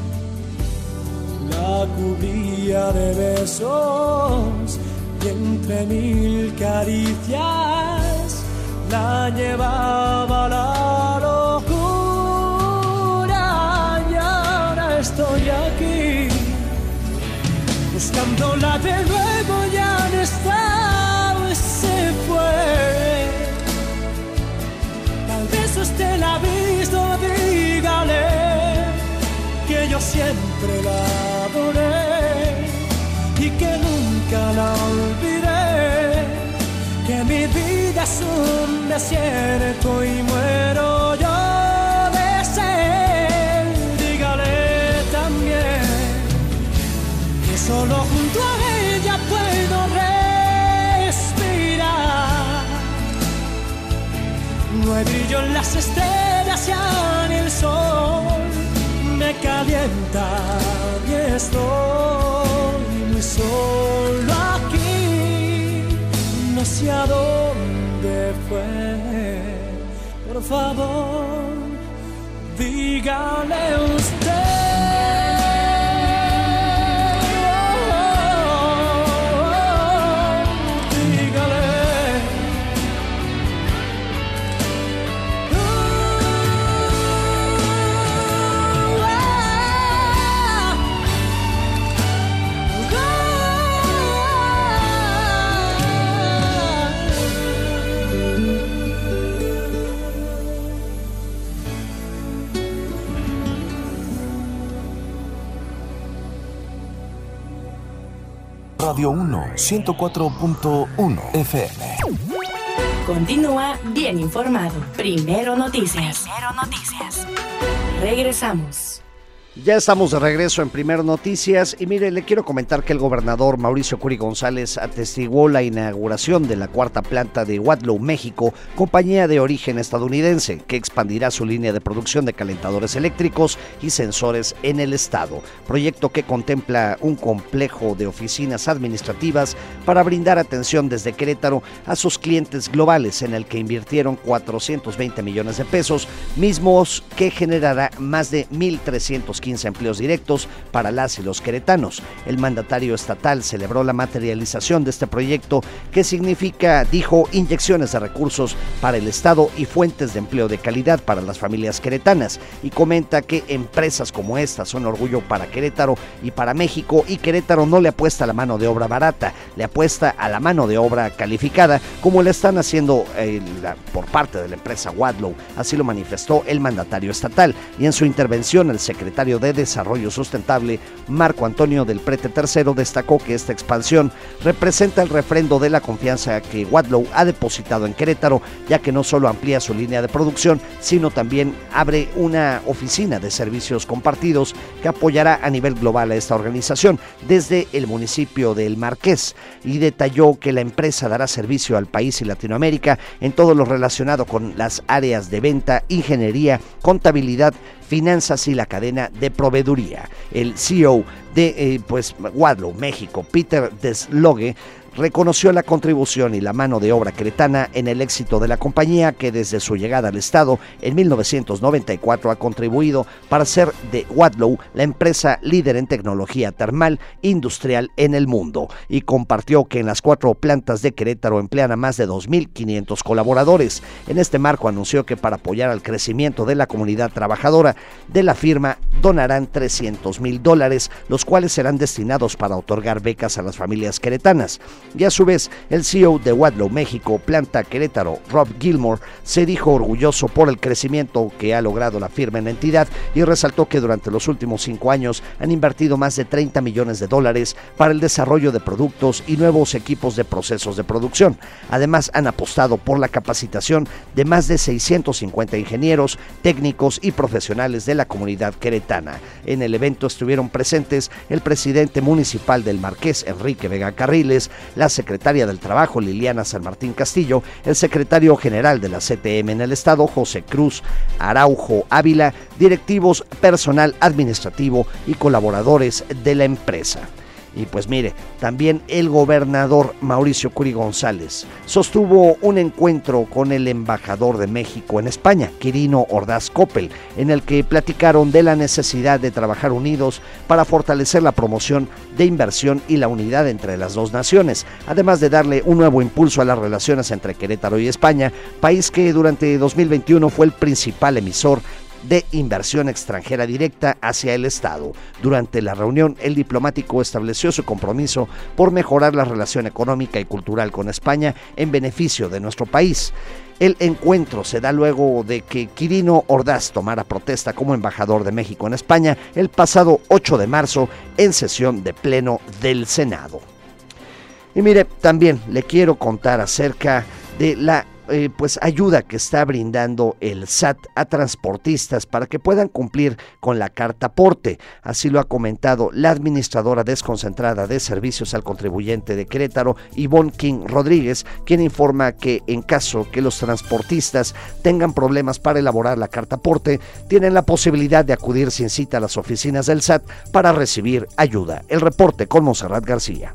la cubría de besos y entre mil caricias la llevaba a la locura. Y ahora estoy aquí buscándola de nuevo, ya no está, se fue. Tal vez usted la ha visto, dígale que yo siempre la adoré y que nunca la olvidé, que mi vida es un desierto y muero yo de sed. Dígale también que solo junto a ella puedo respirar. No hay brillo en las estrellas ya ni el sol me calienta y estoy muy solo aquí. No sé a dónde fue. Por favor, dígale usted. Radio uno, ciento cuatro punto uno F M. Continúa bien informado. Primero Noticias. Primero Noticias. Regresamos. Ya estamos de regreso en Primero Noticias y mire, le quiero comentar que el gobernador Mauricio Curi González atestiguó la inauguración de la cuarta planta de Wadlow, México, compañía de origen estadounidense, que expandirá su línea de producción de calentadores eléctricos y sensores en el estado, proyecto que contempla un complejo de oficinas administrativas para brindar atención desde Querétaro a sus clientes globales, en el que invirtieron cuatrocientos veinte millones de pesos, mismos que generará más de mil trescientos quince empleos directos para las y los queretanos. El mandatario estatal celebró la materialización de este proyecto, que significa, dijo, inyecciones de recursos para el estado y fuentes de empleo de calidad para las familias queretanas, y comenta que empresas como esta son orgullo para Querétaro y para México, y Querétaro no le apuesta a la mano de obra barata, le apuesta a la mano de obra calificada, como le están haciendo eh, la, por parte de la empresa Wadlow. Así lo manifestó el mandatario estatal, y en su intervención el secretario de Desarrollo Sustentable, Marco Antonio del Prete tercero, destacó que esta expansión representa el refrendo de la confianza que Wadlow ha depositado en Querétaro, ya que no solo amplía su línea de producción, sino también abre una oficina de servicios compartidos que apoyará a nivel global a esta organización desde el municipio del Marqués, y detalló que la empresa dará servicio al país y Latinoamérica en todo lo relacionado con las áreas de venta, ingeniería, contabilidad, finanzas y la cadena de proveeduría. El C E O de eh, pues Wadlow México, Peter Desloge, reconoció la contribución y la mano de obra queretana en el éxito de la compañía, que desde su llegada al estado en mil novecientos noventa y cuatro ha contribuido para hacer de Wadlow la empresa líder en tecnología termal industrial en el mundo, y compartió que en las cuatro plantas de Querétaro emplean a más de dos mil quinientos colaboradores. En este marco anunció que para apoyar al crecimiento de la comunidad trabajadora de la firma donarán trescientos mil dólares, los cuales serán destinados para otorgar becas a las familias queretanas. Y a su vez, el C E O de Wadlow México, planta Querétaro, Rob Gilmore, se dijo orgulloso por el crecimiento que ha logrado la firma en la entidad y resaltó que durante los últimos cinco años han invertido más de treinta millones de dólares para el desarrollo de productos y nuevos equipos de procesos de producción. Además, han apostado por la capacitación de más de seiscientos cincuenta ingenieros, técnicos y profesionales de la comunidad queretana. En el evento estuvieron presentes el presidente municipal del Marqués, Enrique Vega Carriles, la secretaria del Trabajo, Liliana San Martín Castillo, el secretario general de la C T M en el estado, José Cruz Araujo Ávila, directivos, personal administrativo y colaboradores de la empresa. Y pues mire, también el gobernador Mauricio Curi González sostuvo un encuentro con el embajador de México en España, Quirino Ordaz Coppel, en el que platicaron de la necesidad de trabajar unidos para fortalecer la promoción de inversión y la unidad entre las dos naciones, además de darle un nuevo impulso a las relaciones entre Querétaro y España, país que durante dos mil veintiuno fue el principal emisor de inversión extranjera directa hacia el Estado. Durante la reunión, el diplomático estableció su compromiso por mejorar la relación económica y cultural con España en beneficio de nuestro país. El encuentro se da luego de que Quirino Ordaz tomara protesta como embajador de México en España el pasado ocho de marzo en sesión de pleno del Senado. Y mire, también le quiero contar acerca de la Eh, pues ayuda que está brindando el S A T a transportistas para que puedan cumplir con la carta aporte. Así lo ha comentado la administradora desconcentrada de servicios al contribuyente de Querétaro, Ivonne King Rodríguez, quien informa que en caso que los transportistas tengan problemas para elaborar la carta aporte, tienen la posibilidad de acudir sin cita a las oficinas del S A T para recibir ayuda. El reporte con Monserrat García.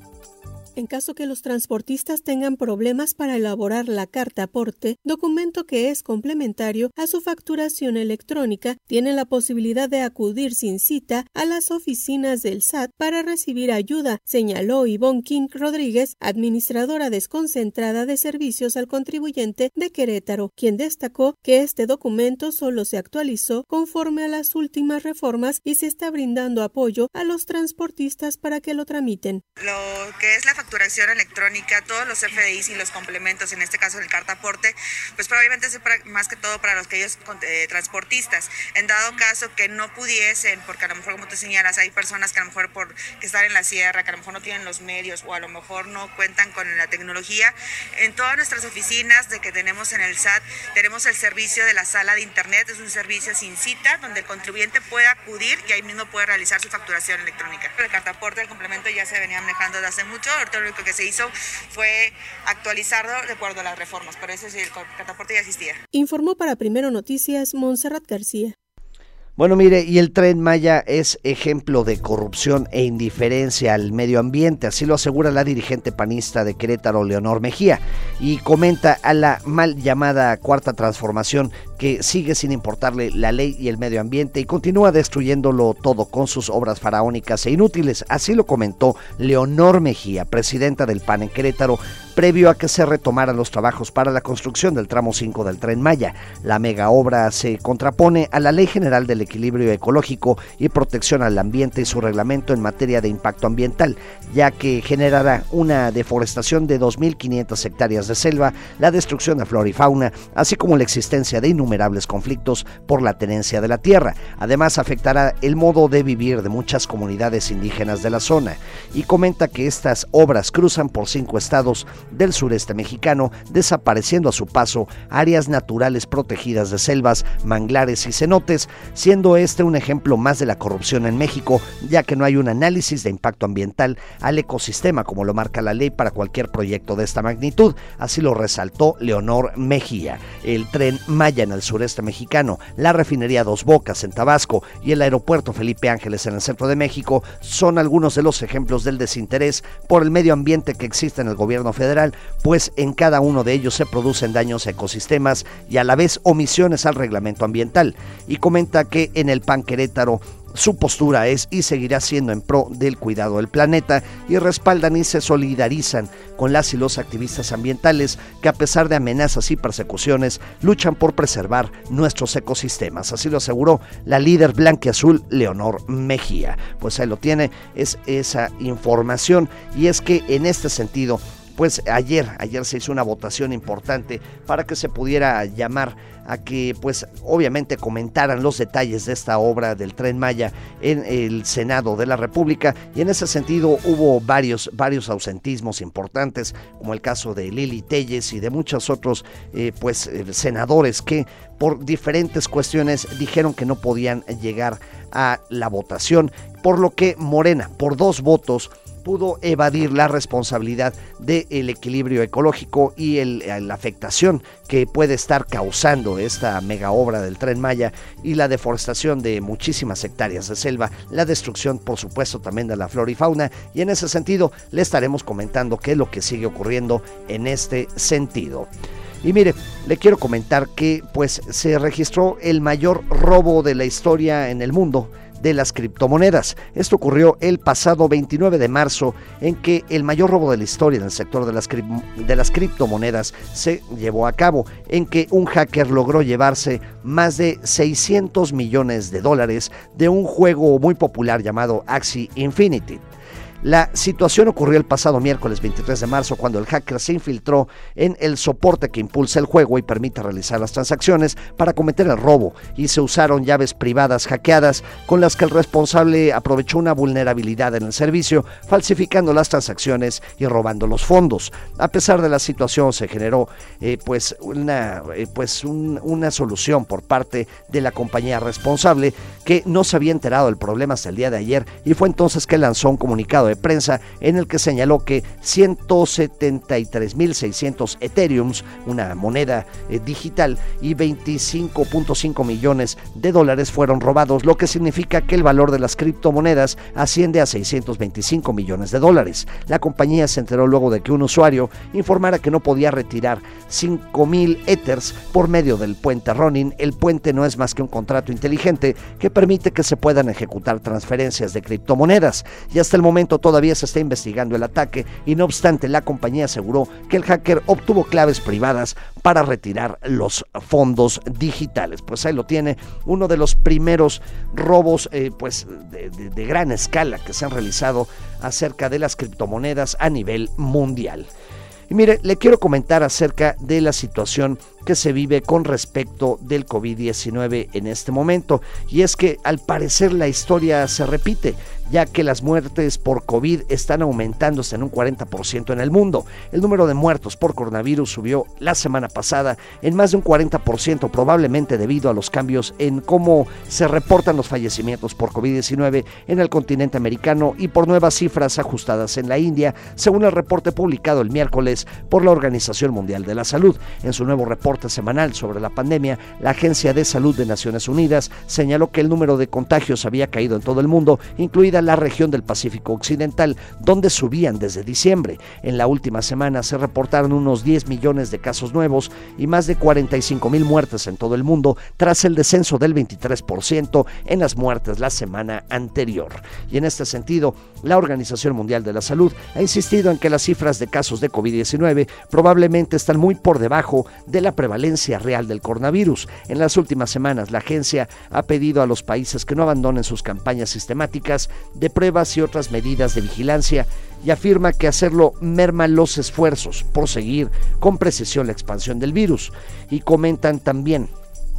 En caso que los transportistas tengan problemas para elaborar la carta aporte, documento que es complementario a su facturación electrónica, tienen la posibilidad de acudir sin cita a las oficinas del S A T para recibir ayuda, señaló Ivonne King Rodríguez, administradora desconcentrada de servicios al contribuyente de Querétaro, quien destacó que este documento solo se actualizó conforme a las últimas reformas y se está brindando apoyo a los transportistas para que lo tramiten. Lo que es la facturación electrónica, todos los F D Is y los complementos, en este caso el carta aporte, pues probablemente es para, más que todo para los que ellos eh, transportistas. En dado caso que no pudiesen, porque a lo mejor como tú señalas, hay personas que a lo mejor por que están en la sierra, que a lo mejor no tienen los medios o a lo mejor no cuentan con la tecnología, en todas nuestras oficinas de que tenemos en el S A T, tenemos el servicio de la sala de internet, es un servicio sin cita, donde el contribuyente puede acudir y ahí mismo puede realizar su facturación electrónica. El carta aporte, el complemento ya se venía manejando desde hace mucho. Ahorita lo único que se hizo fue actualizarlo de acuerdo a las reformas, pero ese sí, el carta aporte ya existía. Informó para Primero Noticias Monserrat García. Bueno, mire, y el Tren Maya es ejemplo de corrupción e indiferencia al medio ambiente, así lo asegura la dirigente panista de Querétaro, Leonor Mejía, y comenta a la mal llamada Cuarta Transformación que sigue sin importarle la ley y el medio ambiente y continúa destruyéndolo todo con sus obras faraónicas e inútiles. Así lo comentó Leonor Mejía, presidenta del P A N en Querétaro, previo a que se retomaran los trabajos para la construcción del tramo cinco del Tren Maya. La mega obra se contrapone a la Ley General del Equilibrio Ecológico y Protección al Ambiente y su reglamento en materia de impacto ambiental, ya que generará una deforestación de dos mil quinientas hectáreas de selva, la destrucción de flora y fauna, así como la existencia de innumerables conflictos por la tenencia de la tierra. Además, afectará el modo de vivir de muchas comunidades indígenas de la zona, y comenta que estas obras cruzan por cinco estados del sureste mexicano, desapareciendo a su paso áreas naturales protegidas de selvas, manglares y cenotes, siendo este un ejemplo más de la corrupción en México, ya que no hay un análisis de impacto ambiental al ecosistema como lo marca la ley para cualquier proyecto de esta magnitud. Así lo resaltó Leonor Mejía. El Tren Maya en el sureste mexicano, la refinería Dos Bocas en Tabasco y el aeropuerto Felipe Ángeles en el centro de México son algunos de los ejemplos del desinterés por el medio ambiente que existe en el gobierno federal, pues en cada uno de ellos se producen daños a ecosistemas y a la vez omisiones al reglamento ambiental. Y comenta que en el P A N Querétaro su postura es y seguirá siendo en pro del cuidado del planeta, y respaldan y se solidarizan con las y los activistas ambientales que, a pesar de amenazas y persecuciones, luchan por preservar nuestros ecosistemas. Así lo aseguró la líder blanquiazul Leonor Mejía. Pues ahí lo tiene, es esa información, y es que en este sentido, pues ayer, ayer se hizo una votación importante para que se pudiera llamar a que, pues obviamente, comentaran los detalles de esta obra del Tren Maya en el Senado de la República, y en ese sentido hubo varios, varios ausentismos importantes, como el caso de Lili Telles y de muchos otros eh, pues eh, senadores que por diferentes cuestiones dijeron que no podían llegar a la votación, por lo que Morena, por dos votos, pudo evadir la responsabilidad del equilibrio ecológico y el, la afectación que puede estar causando esta mega obra del Tren Maya y la deforestación de muchísimas hectáreas de selva, la destrucción, por supuesto, también de la flora y fauna, y en ese sentido le estaremos comentando qué es lo que sigue ocurriendo en este sentido. Y mire, le quiero comentar que pues se registró el mayor robo de la historia en el mundo de las criptomonedas. Esto ocurrió el pasado veintinueve de marzo, en que el mayor robo de la historia en el sector de las, de las criptomonedas se llevó a cabo, en que un hacker logró llevarse más de seiscientos millones de dólares de un juego muy popular llamado Axie Infinity. La situación ocurrió el pasado miércoles veintitrés de marzo, cuando el hacker se infiltró en el soporte que impulsa el juego y permite realizar las transacciones para cometer el robo, y se usaron llaves privadas hackeadas con las que el responsable aprovechó una vulnerabilidad en el servicio, falsificando las transacciones y robando los fondos. A pesar de la situación, se generó eh, pues, una, eh, pues un, una solución por parte de la compañía responsable, que no se había enterado del problema hasta el día de ayer, y fue entonces que lanzó un comunicado de prensa en el que señaló que ciento setenta y tres mil seiscientos Ethereums, una moneda eh, digital, y veinticinco punto cinco millones de dólares fueron robados, lo que significa que el valor de las criptomonedas asciende a seiscientos veinticinco millones de dólares. La compañía se enteró luego de que un usuario informara que no podía retirar cinco mil Ethers por medio del puente Ronin. El puente no es más que un contrato inteligente que permite que se puedan ejecutar transferencias de criptomonedas, y hasta el momento todavía se está investigando el ataque, y no obstante la compañía aseguró que el hacker obtuvo claves privadas para retirar los fondos digitales. Pues ahí lo tiene, uno de los primeros robos eh, pues de, de, de gran escala que se han realizado acerca de las criptomonedas a nivel mundial. Y mire, le quiero comentar acerca de la situación que se vive con respecto del COVID diecinueve en este momento, y es que al parecer la historia se repite, ya que las muertes por COVID están aumentándose en un cuarenta por ciento en el mundo. El número de muertos por coronavirus subió la semana pasada en más de un cuarenta por ciento, probablemente debido a los cambios en cómo se reportan los fallecimientos por COVID diecinueve en el continente americano y por nuevas cifras ajustadas en la India, según el reporte publicado el miércoles por la Organización Mundial de la Salud. En su nuevo reporte semanal sobre la pandemia, la Agencia de Salud de Naciones Unidas señaló que el número de contagios había caído en todo el mundo, incluida la región del Pacífico Occidental, donde subían desde diciembre. En la última semana se reportaron unos diez millones de casos nuevos y más de cuarenta y cinco mil muertes en todo el mundo, tras el descenso del veintitrés por ciento en las muertes la semana anterior. Y en este sentido, la Organización Mundial de la Salud ha insistido en que las cifras de casos de COVID diecinueve probablemente están muy por debajo de la prevalencia real del coronavirus. En las últimas semanas, la agencia ha pedido a los países que no abandonen sus campañas sistemáticas de pruebas y otras medidas de vigilancia, y afirma que hacerlo merma los esfuerzos por seguir con precisión la expansión del virus. Y comentan también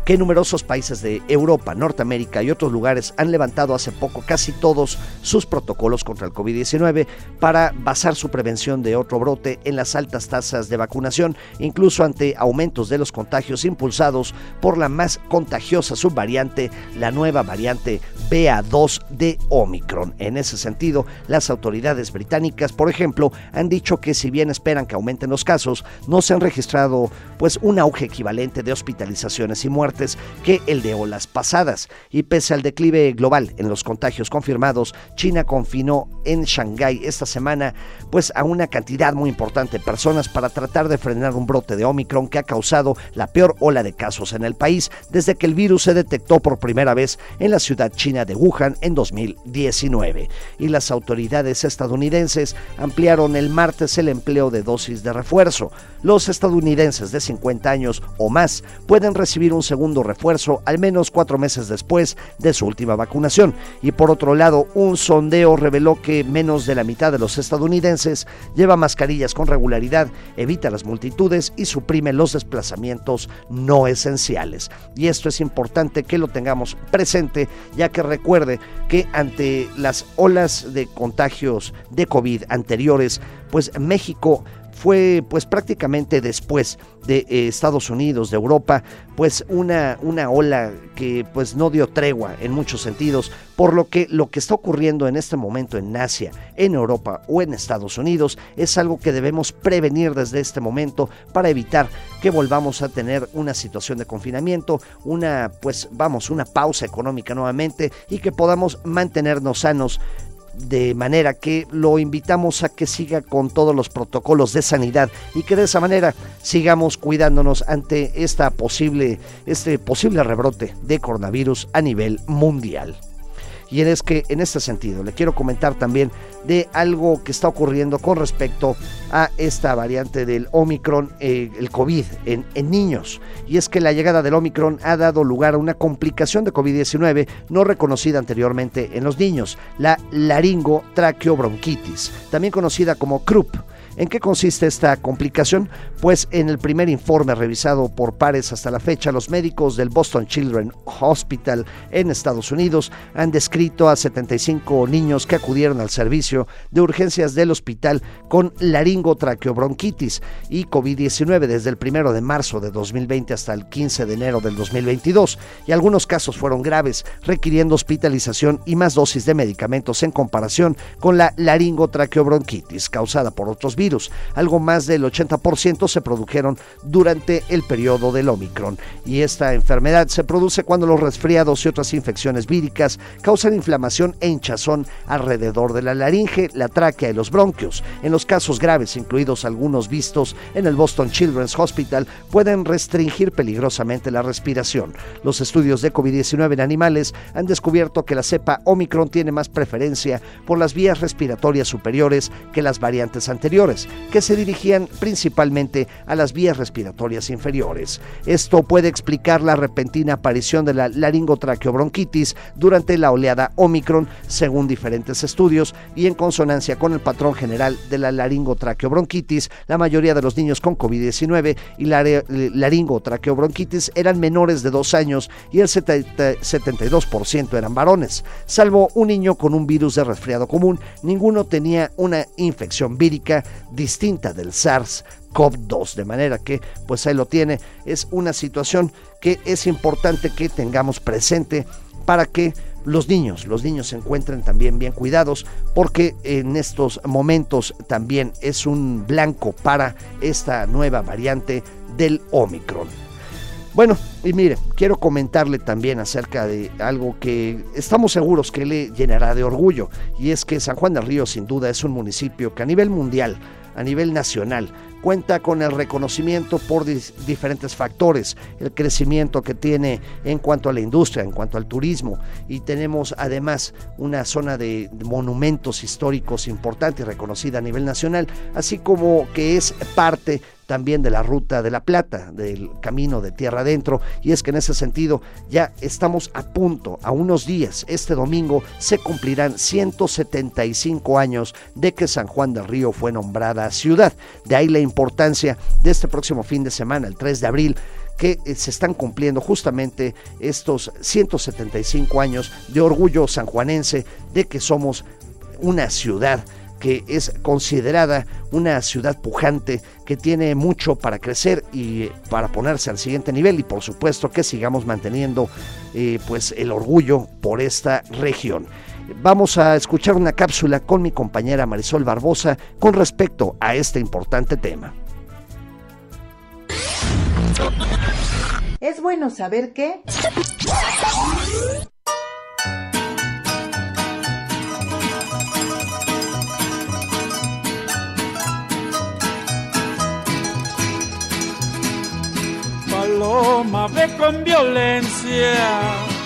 que numerosos países de Europa, Norteamérica y otros lugares han levantado hace poco casi todos sus protocolos contra el COVID diecinueve para basar su prevención de otro brote en las altas tasas de vacunación, incluso ante aumentos de los contagios impulsados por la más contagiosa subvariante, la nueva variante B A dos de Omicron. En ese sentido, las autoridades británicas, por ejemplo, han dicho que si bien esperan que aumenten los casos, no se han registrado pues un auge equivalente de hospitalizaciones y muertes que el de olas pasadas. Y pese al declive global en los contagios confirmados, China confinó en Shanghái esta semana pues a una cantidad muy importante de personas para tratar de frenar un brote de Omicron que ha causado la peor ola de casos en el país desde que el virus se detectó por primera vez en la ciudad china de Wuhan en dos mil diecinueve. Y las autoridades estadounidenses ampliaron el martes el empleo de dosis de refuerzo. Los estadounidenses de cincuenta años o más pueden recibir un segundo refuerzo al menos cuatro meses después de su última vacunación. Y por otro lado, un sondeo reveló que menos de la mitad de los estadounidenses lleva mascarillas con regularidad, evita las multitudes y suprime los desplazamientos no esenciales. Y esto es importante que lo tengamos presente, ya que recuerde que ante las olas de contagios de COVID anteriores, pues México fue pues prácticamente después de eh, Estados Unidos, de Europa, pues una, una ola que pues no dio tregua en muchos sentidos, por lo que lo que está ocurriendo en este momento en Asia, en Europa o en Estados Unidos es algo que debemos prevenir desde este momento para evitar que volvamos a tener una situación de confinamiento, una pues vamos, una pausa económica nuevamente y que podamos mantenernos sanos, de manera que lo invitamos a que siga con todos los protocolos de sanidad y que de esa manera sigamos cuidándonos ante esta posible, este posible rebrote de coronavirus a nivel mundial. Y es que en este sentido le quiero comentar también de algo que está ocurriendo con respecto a esta variante del Omicron, eh, el COVID en, en niños. Y es que la llegada del Omicron ha dado lugar a una complicación de COVID diecinueve no reconocida anteriormente en los niños, la laringotraqueobronquitis, también conocida como C R U P. ¿En qué consiste esta complicación? Pues en el primer informe revisado por pares hasta la fecha, los médicos del Boston Children's Hospital en Estados Unidos han descrito a setenta y cinco niños que acudieron al servicio de urgencias del hospital con laringotraqueobronquitis y COVID diecinueve desde el primero de marzo de dos mil veinte hasta el quince de enero del dos mil veintidós, y algunos casos fueron graves, requiriendo hospitalización y más dosis de medicamentos en comparación con la laringotraqueobronquitis causada por otros virus. Algo más del ochenta por ciento se produjeron durante el periodo del Omicron, y esta enfermedad se produce cuando los resfriados y otras infecciones víricas causan inflamación e hinchazón alrededor de la laringe, la tráquea y los bronquios. En los casos graves, incluidos algunos vistos en el Boston Children's Hospital, pueden restringir peligrosamente la respiración. Los estudios de COVID diecinueve en animales han descubierto que la cepa Omicron tiene más preferencia por las vías respiratorias superiores que las variantes anteriores, que se dirigían principalmente a las vías respiratorias inferiores. Esto puede explicar la repentina aparición de la laringotraqueobronquitis durante la oleada Omicron, según diferentes estudios, y en consonancia con el patrón general de la laringotraqueobronquitis. La mayoría de los niños con COVID diecinueve y la laringotraqueobronquitis eran menores de dos años y el setenta y dos por ciento eran varones. Salvo un niño con un virus de resfriado común, ninguno tenía una infección vírica distinta del SARS CoV dos, de manera que pues ahí lo tiene. Es una situación que es importante que tengamos presente para que los niños, los niños se encuentren también bien cuidados, porque en estos momentos también es un blanco para esta nueva variante del Omicron. Bueno, y mire, quiero comentarle también acerca de algo que estamos seguros que le llenará de orgullo, y es que San Juan del Río sin duda es un municipio que a nivel mundial, a nivel nacional, cuenta con el reconocimiento por dis- diferentes factores, el crecimiento que tiene en cuanto a la industria, en cuanto al turismo, y tenemos además una zona de monumentos históricos importante y reconocida a nivel nacional, así como que es parte también de la Ruta de la Plata, del Camino de Tierra Adentro, y es que en ese sentido ya estamos a punto, a unos días, este domingo se cumplirán ciento setenta y cinco años de que San Juan del Río fue nombrada ciudad. De ahí la importancia de este próximo fin de semana, el tres de abril, que eh, se están cumpliendo justamente estos ciento setenta y cinco años de orgullo sanjuanense, de que somos una ciudad que es considerada una ciudad pujante, que tiene mucho para crecer y para ponerse al siguiente nivel, y por supuesto que sigamos manteniendo eh, pues el orgullo por esta región. Vamos a escuchar una cápsula con mi compañera Marisol Barbosa con respecto a este importante tema. Es bueno saber que... Paloma ve con violencia.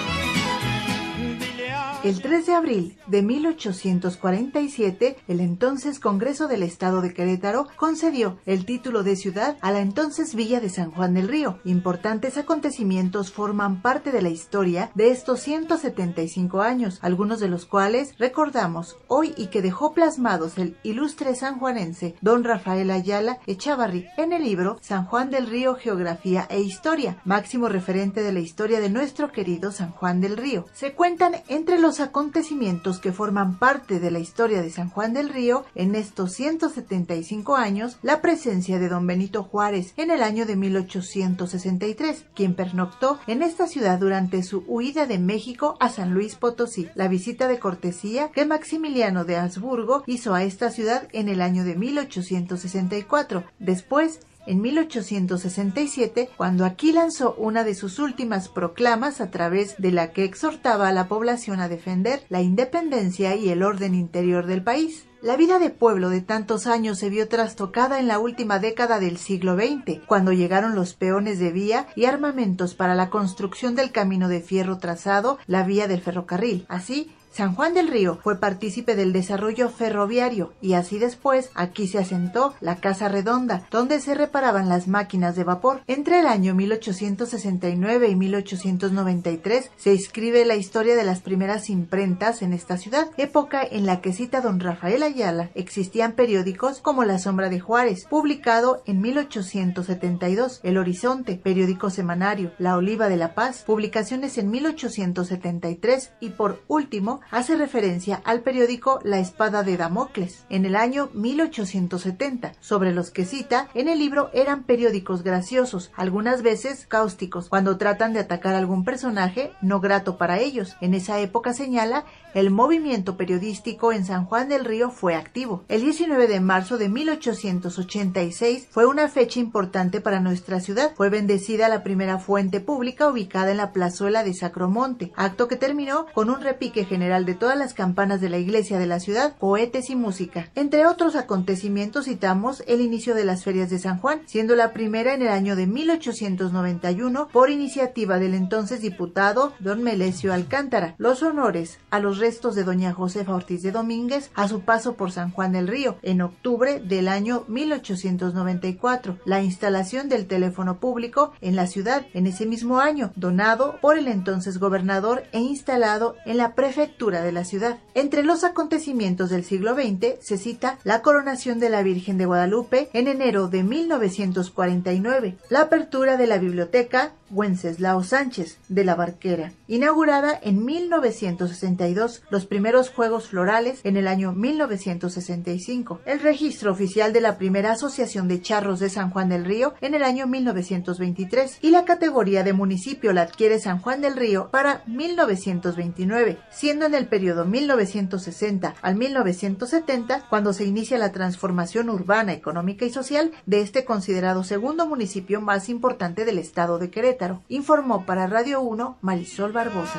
El tres de abril de mil ochocientos cuarenta y siete, el entonces Congreso del Estado de Querétaro concedió el título de ciudad a la entonces Villa de San Juan del Río. Importantes acontecimientos forman parte de la historia de estos ciento setenta y cinco años, algunos de los cuales recordamos hoy y que dejó plasmados el ilustre sanjuanense don Rafael Ayala Echavarri en el libro San Juan del Río, Geografía e Historia, máximo referente de la historia de nuestro querido San Juan del Río. Se cuentan entre los acontecimientos que forman parte de la historia de San Juan del Río en estos ciento setenta y cinco años, la presencia de don Benito Juárez en el año de mil ochocientos sesenta y tres, quien pernoctó en esta ciudad durante su huida de México a San Luis Potosí, la visita de cortesía que Maximiliano de Habsburgo hizo a esta ciudad en el año de mil ochocientos sesenta y cuatro, después en mil ochocientos sesenta y siete, cuando aquí lanzó una de sus últimas proclamas a través de la que exhortaba a la población a defender la independencia y el orden interior del país. La vida de pueblo de tantos años se vio trastocada en la última década del siglo veinte, cuando llegaron los peones de vía y armamentos para la construcción del camino de fierro trazado, la vía del ferrocarril. Así, San Juan del Río fue partícipe del desarrollo ferroviario y así después aquí se asentó la Casa Redonda, donde se reparaban las máquinas de vapor. Entre el año mil ochocientos sesenta y nueve y mil ochocientos noventa y tres se escribe la historia de las primeras imprentas en esta ciudad, época en la que, cita don Rafael Ayala, existían periódicos como La Sombra de Juárez, publicado en mil ochocientos setenta y dos, El Horizonte, periódico semanario, La Oliva de la Paz, publicaciones en mil ochocientos setenta y tres y por último hace referencia al periódico La Espada de Damocles en el año mil ochocientos setenta, sobre los que cita en el libro eran periódicos graciosos, algunas veces cáusticos, cuando tratan de atacar a algún personaje no grato para ellos. En esa época, señala, el movimiento periodístico en San Juan del Río fue activo. El diecinueve de marzo de mil ochocientos ochenta y seis fue una fecha importante para nuestra ciudad. Fue bendecida la primera fuente pública ubicada en la plazuela de Sacromonte, acto que terminó con un repique general de todas las campanas de la iglesia de la ciudad, cohetes y música. Entre otros acontecimientos citamos el inicio de las ferias de San Juan, siendo la primera en el año de mil ochocientos noventa y uno por iniciativa del entonces diputado don Melesio Alcántara. Los honores a los restos de doña Josefa Ortiz de Domínguez a su paso por San Juan del Río en octubre del año mil ochocientos noventa y cuatro, la instalación del teléfono público en la ciudad en ese mismo año, donado por el entonces gobernador e instalado en la prefectura de la ciudad. Entre los acontecimientos del siglo veinte se cita la coronación de la Virgen de Guadalupe en enero de mil novecientos cuarenta y nueve, la apertura de la biblioteca Wenceslao Sánchez de la Barquera, inaugurada en mil novecientos sesenta y dos, los primeros Juegos Florales en el año mil novecientos sesenta y cinco, el registro oficial de la primera Asociación de Charros de San Juan del Río en el año mil novecientos veintitrés y la categoría de municipio la adquiere San Juan del Río para mil novecientos veintinueve, siendo en el periodo mil novecientos sesenta al mil novecientos setenta cuando se inicia la transformación urbana, económica y social de este considerado segundo municipio más importante del estado de Querétaro. Informó para Radio uno Marisol Barbosa.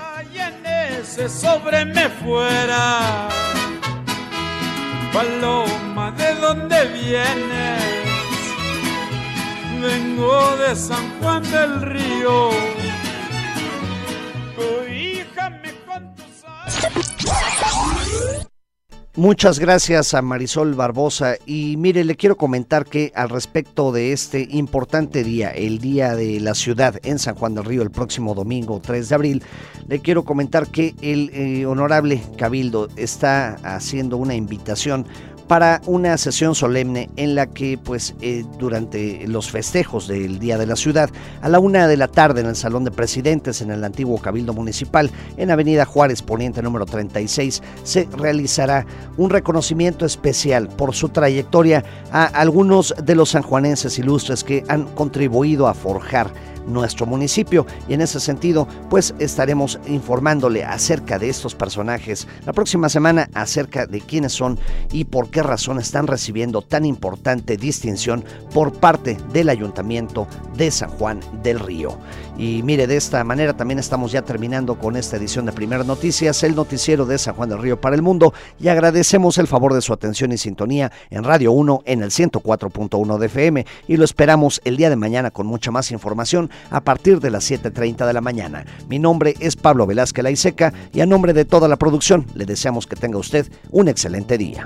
Ese sobre me fuera, paloma, ¿de dónde vienes? Vengo de San Juan del Río, cohíjame con tus alas. Muchas gracias a Marisol Barbosa y mire, le quiero comentar que al respecto de este importante día, el Día de la Ciudad en San Juan del Río, el próximo domingo tres de abril, le quiero comentar que el eh, Honorable Cabildo está haciendo una invitación para una sesión solemne en la que pues eh, durante los festejos del Día de la Ciudad a la una de la tarde en el Salón de Presidentes en el antiguo Cabildo Municipal en Avenida Juárez Poniente número treinta y seis se realizará un reconocimiento especial por su trayectoria a algunos de los sanjuanenses ilustres que han contribuido a forjar nuestro municipio, y en ese sentido pues estaremos informándole acerca de estos personajes la próxima semana, acerca de quiénes son y por qué razón están recibiendo tan importante distinción por parte del Ayuntamiento de San Juan del Río. Y mire, de esta manera también estamos ya terminando con esta edición de Primero Noticias, el noticiero de San Juan del Río para el mundo, y agradecemos el favor de su atención y sintonía en Radio uno en el ciento cuatro punto uno de F M, y lo esperamos el día de mañana con mucha más información a partir de las siete treinta de la mañana. Mi nombre es Pablo Velázquez Laiseca y a nombre de toda la producción le deseamos que tenga usted un excelente día.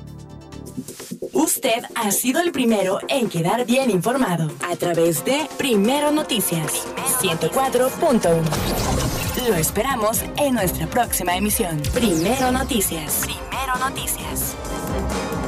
Usted ha sido el primero en quedar bien informado a través de Primero Noticias ciento cuatro punto uno. Lo esperamos en nuestra próxima emisión. Primero Noticias. Primero Noticias.